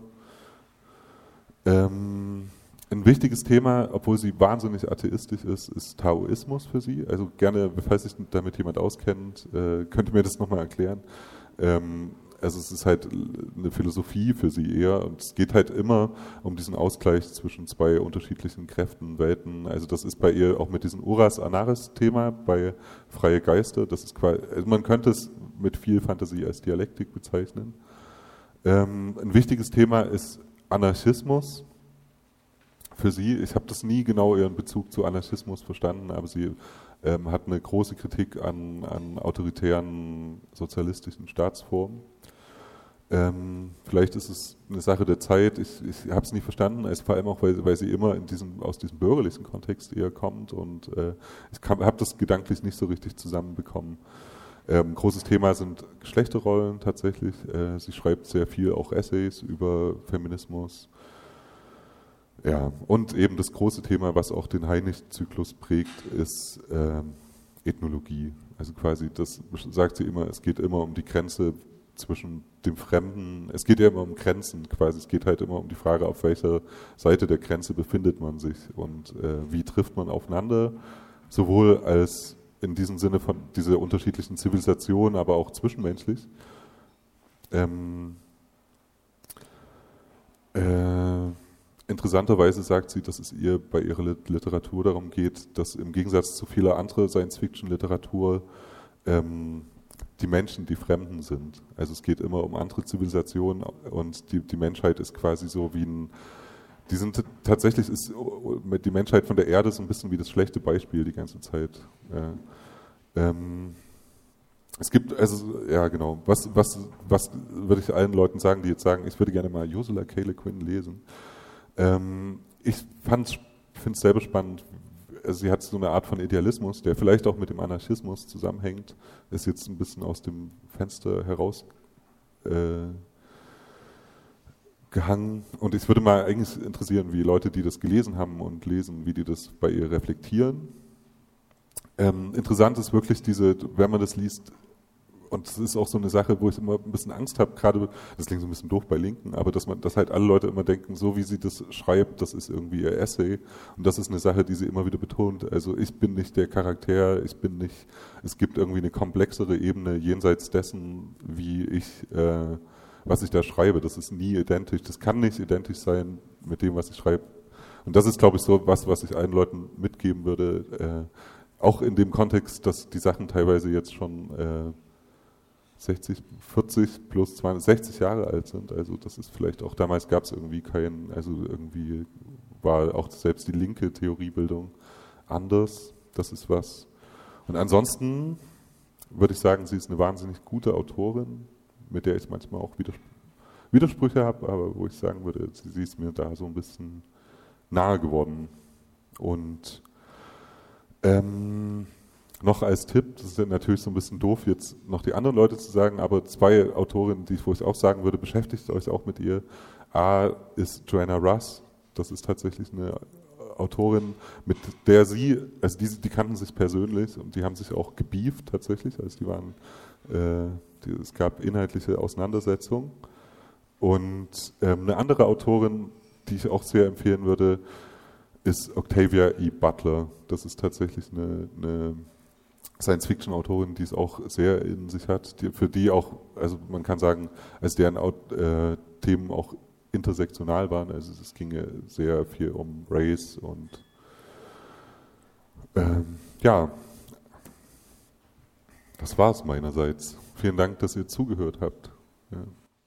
Ähm, Ein wichtiges Thema, obwohl sie wahnsinnig atheistisch ist, ist Taoismus für sie. Also gerne, falls sich damit jemand auskennt, äh, könnt ihr mir das nochmal erklären. Ähm, also es ist halt eine Philosophie für sie eher und es geht halt immer um diesen Ausgleich zwischen zwei unterschiedlichen Kräften, Welten. Also das ist bei ihr auch mit diesem Uras Anaris Thema bei Freie Geister. Das ist quasi, also man könnte es mit viel Fantasie als Dialektik bezeichnen. Ähm, ein wichtiges Thema ist Anarchismus. Für sie, ich habe das nie genau ihren Bezug zu Anarchismus verstanden, aber sie ähm, hat eine große Kritik an, an autoritären sozialistischen Staatsformen. Ähm, vielleicht ist es eine Sache der Zeit, ich, ich habe es nie verstanden, also vor allem auch, weil, weil sie immer in diesem, aus diesem bürgerlichen Kontext eher kommt und äh, ich habe das gedanklich nicht so richtig zusammenbekommen. Ähm, großes Thema sind Geschlechterrollen tatsächlich. Äh, sie schreibt sehr viel auch Essays über Feminismus. Ja, und eben das große Thema, was auch den Hainich-Zyklus prägt, ist ähm, Ethnologie. Also quasi, das sagt sie immer, es geht immer um die Grenze zwischen dem Fremden, es geht ja immer um Grenzen quasi, es geht halt immer um die Frage, auf welcher Seite der Grenze befindet man sich und äh, wie trifft man aufeinander, sowohl als in diesem Sinne von dieser unterschiedlichen Zivilisationen, aber auch zwischenmenschlich. Ähm, äh, Interessanterweise sagt sie, dass es ihr bei ihrer Literatur darum geht, dass im Gegensatz zu vieler anderer Science-Fiction-Literatur ähm, die Menschen die Fremden sind. Also es geht immer um andere Zivilisationen und die, die Menschheit ist quasi so wie ein, die sind tatsächlich ist die Menschheit von der Erde so ein bisschen wie das schlechte Beispiel die ganze Zeit. Ja. Ähm, es gibt, also, ja genau, was, was, was würde ich allen Leuten sagen, die jetzt sagen, ich würde gerne mal Ursula K. Le Guin lesen. Ähm, ich finde es selber spannend, also sie hat so eine Art von Idealismus, der vielleicht auch mit dem Anarchismus zusammenhängt, ist jetzt ein bisschen aus dem Fenster heraus äh, gehangen und ich würde mal eigentlich interessieren, wie Leute, die das gelesen haben und lesen, wie die das bei ihr reflektieren. Ähm, interessant ist wirklich diese, wenn man das liest, und das ist auch so eine Sache, wo ich immer ein bisschen Angst habe, gerade, das klingt so ein bisschen doof bei Linken, aber dass man, dass halt alle Leute immer denken, so wie sie das schreibt, das ist irgendwie ihr Essay. Und das ist eine Sache, die sie immer wieder betont. Also ich bin nicht der Charakter, ich bin nicht, es gibt irgendwie eine komplexere Ebene jenseits dessen, wie ich, äh, was ich da schreibe. Das ist nie identisch, das kann nicht identisch sein mit dem, was ich schreibe. Und das ist, glaube ich, so was, was ich allen Leuten mitgeben würde, äh, auch in dem Kontext, dass die Sachen teilweise jetzt schon äh, sechzig, vierzig plus zwanzig, sechzig Jahre alt sind. Also das ist vielleicht auch, damals gab es irgendwie keinen, also irgendwie war auch selbst die linke Theoriebildung anders. Das ist was. Und ansonsten würde ich sagen, sie ist eine wahnsinnig gute Autorin, mit der ich manchmal auch Widers- Widersprüche habe, aber wo ich sagen würde, sie, sie ist mir da so ein bisschen nahe geworden. Und ähm, noch als Tipp, das ist ja natürlich so ein bisschen doof, jetzt noch die anderen Leute zu sagen, aber zwei Autorinnen, die ich, wo ich auch sagen würde, beschäftigt euch auch mit ihr. A ist Joanna Russ, das ist tatsächlich eine Autorin, mit der sie, also die, die kannten sich persönlich und die haben sich auch gebieft tatsächlich, also die waren, äh, die, es gab inhaltliche Auseinandersetzungen. Und ähm, eine andere Autorin, die ich auch sehr empfehlen würde, ist Octavia E. Butler. Das ist tatsächlich eine, eine Science-Fiction-Autorin, die es auch sehr in sich hat, die, für die auch, also man kann sagen, als deren äh, Themen auch intersektional waren, also es ging ja sehr viel um Race und ähm, ja, das war es meinerseits. Vielen Dank, dass ihr zugehört habt. Ja.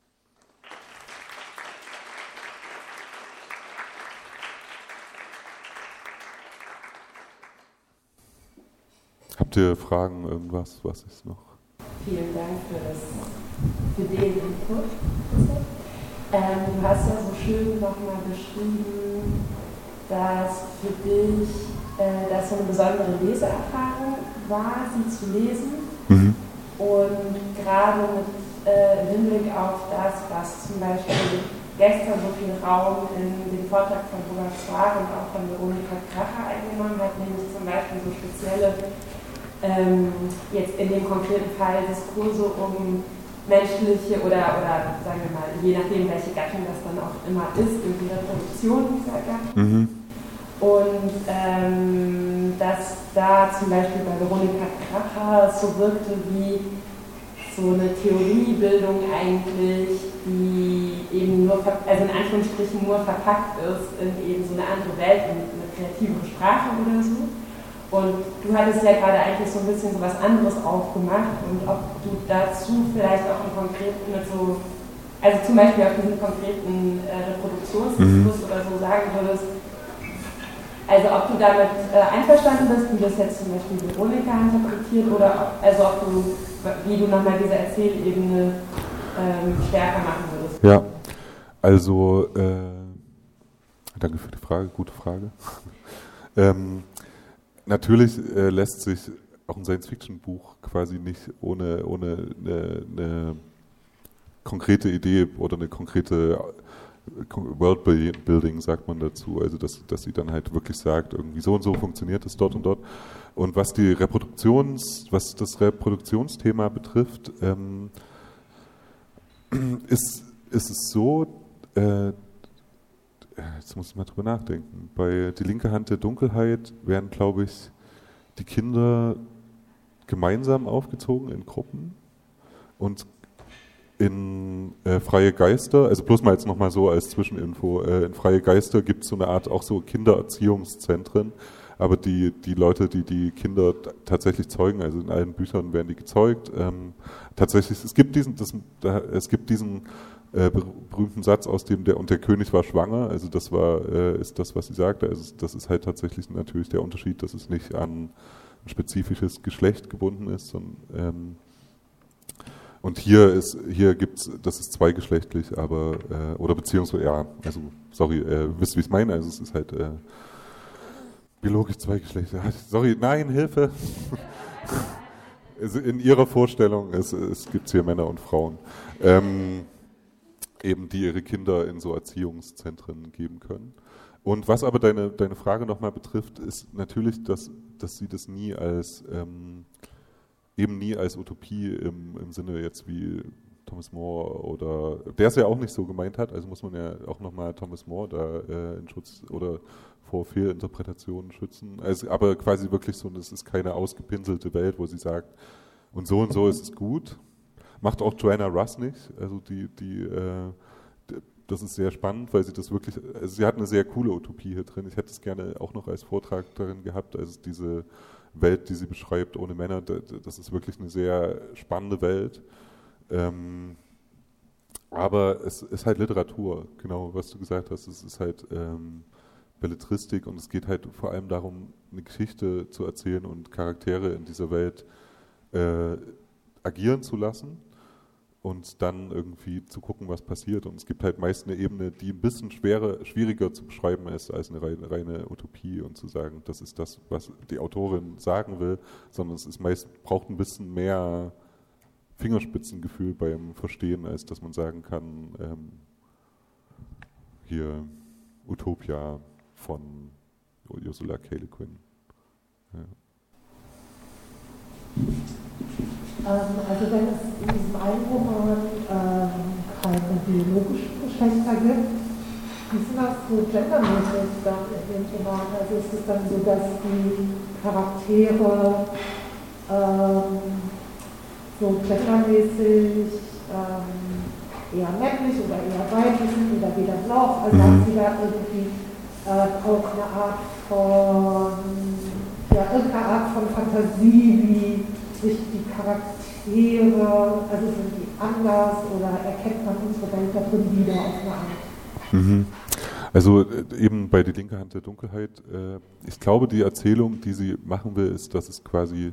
Habt ihr Fragen, irgendwas, was ist noch? Vielen Dank für, das, für den Input. Ähm, du hast ja so schön nochmal beschrieben, dass für dich äh, das so eine besondere Leseerfahrung war, sie zu lesen. Mhm. Und gerade mit äh, Hinblick auf das, was zum Beispiel gestern so viel Raum in dem Vortrag von Robert Zwar und auch von Veronika Kracher eingenommen hat, nämlich zum Beispiel so spezielle Ähm, jetzt in dem konkreten Fall Diskurse um menschliche oder, oder sagen wir mal, je nachdem, welche Gattung das dann auch immer ist, in die Reproduktion dieser Gattung. Mhm. Und ähm, dass da zum Beispiel bei Veronika Kracher so wirkte wie so eine Theoriebildung eigentlich, die eben nur, also in Anführungsstrichen nur verpackt ist in eben so eine andere Welt, in eine kreativere Sprache oder so. Und du hattest ja gerade eigentlich so ein bisschen so was anderes aufgemacht und ob du dazu vielleicht auch einen konkreten, mit so, also zum Beispiel auf diesen konkreten äh, Reproduktionsdiskurs mhm. oder so sagen würdest, also ob du damit äh, einverstanden bist, wie das jetzt zum Beispiel Veronika interpretiert oder ob, also ob du, wie du nochmal diese Erzählebene ähm, stärker machen würdest. Ja, also äh, danke für die Frage, gute Frage. ähm, Natürlich äh, lässt sich auch ein Science-Fiction-Buch quasi nicht ohne, ohne eine, eine konkrete Idee oder eine konkrete Worldbuilding, sagt man dazu, also dass, dass sie dann halt wirklich sagt, irgendwie so und so funktioniert es dort und dort. Und was die Reproduktions, was das Reproduktionsthema betrifft, ähm, ist, ist es so, äh, jetzt muss ich mal drüber nachdenken. Bei Die linke Hand der Dunkelheit werden, glaube ich, die Kinder gemeinsam aufgezogen in Gruppen und in äh, Freie Geister, also bloß mal jetzt nochmal so als Zwischeninfo, äh, in Freie Geister gibt es so eine Art auch so Kindererziehungszentren, aber die, die Leute, die die Kinder t- tatsächlich zeugen, also in allen Büchern werden die gezeugt, ähm, tatsächlich, es gibt diesen, das, da, es gibt diesen Äh, berühmten Satz aus dem der und der König war schwanger, also das war äh, ist das, was sie sagte, also das ist halt tatsächlich natürlich der Unterschied, dass es nicht an ein spezifisches Geschlecht gebunden ist, sondern, ähm, und hier ist hier gibt's, das ist zweigeschlechtlich, aber äh, oder beziehungsweise ja, also sorry, äh, wisst wie ich es meine, also es ist halt äh, biologisch zweigeschlechtlich. Sorry, nein, Hilfe. Also in ihrer Vorstellung es, es gibt hier Männer und Frauen. Ähm, eben die ihre Kinder in so Erziehungszentren geben können. Und was aber deine, deine Frage nochmal betrifft, ist natürlich, dass, dass sie das nie als, ähm, eben nie als Utopie im, im Sinne jetzt wie Thomas More oder, der es ja auch nicht so gemeint hat, also muss man ja auch nochmal Thomas More da äh, in Schutz oder vor Fehlinterpretationen schützen. Also, aber quasi wirklich so, es ist keine ausgepinselte Welt, wo sie sagt, und so und so ist es gut. Macht auch Joanna Russ nicht, also die, die, äh, das ist sehr spannend, weil sie das wirklich, also sie hat eine sehr coole Utopie hier drin. Ich hätte es gerne auch noch als Vortrag darin gehabt, also diese Welt, die sie beschreibt ohne Männer, das ist wirklich eine sehr spannende Welt. Ähm, aber es ist halt Literatur, genau, was du gesagt hast, es ist halt ähm, Belletristik und es geht halt vor allem darum, eine Geschichte zu erzählen und Charaktere in dieser Welt äh, agieren zu lassen. und dann irgendwie zu gucken, was passiert. Und es gibt halt meist eine Ebene, die ein bisschen schwerer, schwieriger zu beschreiben ist als eine reine, reine Utopie und zu sagen, das ist das, was die Autorin sagen will, sondern es ist meist, braucht ein bisschen mehr Fingerspitzengefühl beim Verstehen, als dass man sagen kann, ähm, hier Utopia von Ursula K. Le Guin. Ja. Also wenn es in diesem einen Roman ähm, keine biologischen Geschlechter gibt, wie ist das so gendermäßig dann in dem Roman? Also ist es dann so, dass die Charaktere ähm, so gendermäßig ähm, eher männlich oder eher weiblich sind oder weder noch? Also mhm. haben Sie da irgendwie äh, auch eine Art von, ja, irgendeine Art von Fantasie, wie sich die Charaktere, also sind die anders oder erkennt man unsere Welt da drin wieder auf eine Art? Mhm. Also eben bei Die linke Hand der Dunkelheit, äh, ich glaube, die Erzählung, die sie machen will, ist, dass es quasi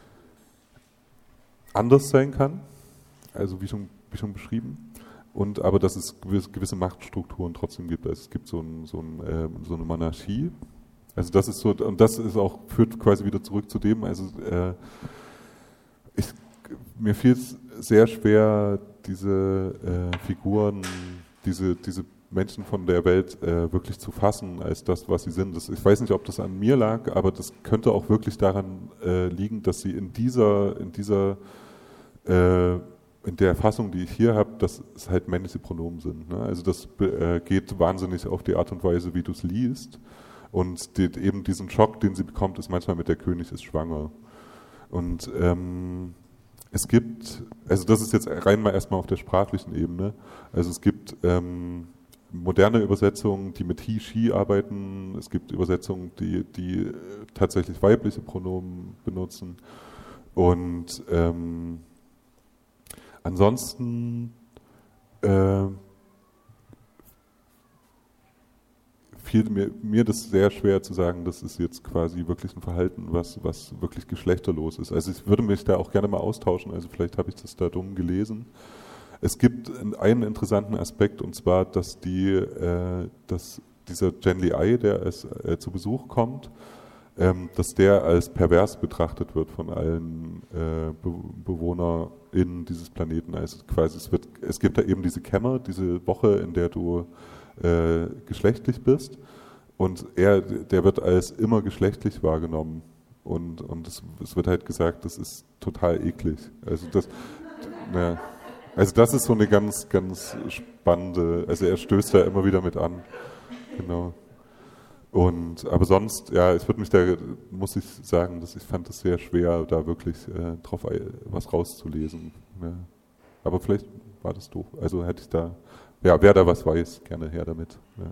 anders sein kann, also wie schon, wie schon beschrieben, und aber dass es gewisse Machtstrukturen trotzdem gibt. Also es gibt so, ein, so, ein, äh, so eine Monarchie, also das ist so, und das ist auch, führt quasi wieder zurück zu dem, also äh, Ich, mir fiel es sehr schwer, diese äh, Figuren, diese, diese Menschen von der Welt äh, wirklich zu fassen als das, was sie sind. Das, ich weiß nicht, ob das an mir lag, aber das könnte auch wirklich daran äh, liegen, dass sie in dieser, in dieser, äh, in der Fassung, die ich hier habe, dass es halt männliche Pronomen sind. Ne? Also das äh, geht wahnsinnig auf die Art und Weise, wie du es liest. Und die, eben diesen Schock, den sie bekommt, ist manchmal mit der König ist schwanger. Und ähm, es gibt, also das ist jetzt rein mal erstmal auf der sprachlichen Ebene, also es gibt ähm, moderne Übersetzungen, die mit he, she arbeiten, es gibt Übersetzungen, die, die tatsächlich weibliche Pronomen benutzen und ähm, ansonsten äh, fiel mir, mir das sehr schwer zu sagen, das ist jetzt quasi wirklich ein Verhalten, was, was wirklich geschlechterlos ist. Also ich würde mich da auch gerne mal austauschen, also vielleicht habe ich das da dumm gelesen. Es gibt einen interessanten Aspekt, und zwar, dass, die, äh, dass dieser Genly Ai, der als, äh, zu Besuch kommt, ähm, dass der als pervers betrachtet wird von allen äh, Be BewohnerInnen dieses Planeten. Also quasi es, wird, es gibt da eben diese Kämmer, diese Woche, in der du Äh, geschlechtlich bist, und er, der wird als immer geschlechtlich wahrgenommen, und, und es, es wird halt gesagt, das ist total eklig. Also das, ne, also das ist so eine ganz, ganz spannende, also er stößt da immer wieder mit an. Genau. Und, aber sonst, ja, ich würde mich da, muss ich sagen, dass ich fand es sehr schwer, da wirklich äh, drauf was rauszulesen. Ja. Aber vielleicht war das doof. Also hätte ich da, ja, wer da was weiß, gerne her damit. Ja.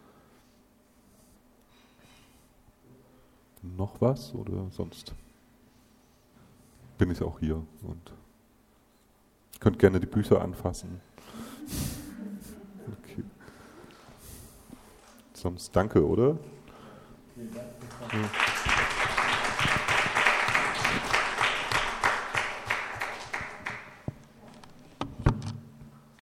Noch was oder sonst bin ich auch hier und könnt gerne die Bücher anfassen. Okay. Sonst danke, oder? Vielen Dank. Ja.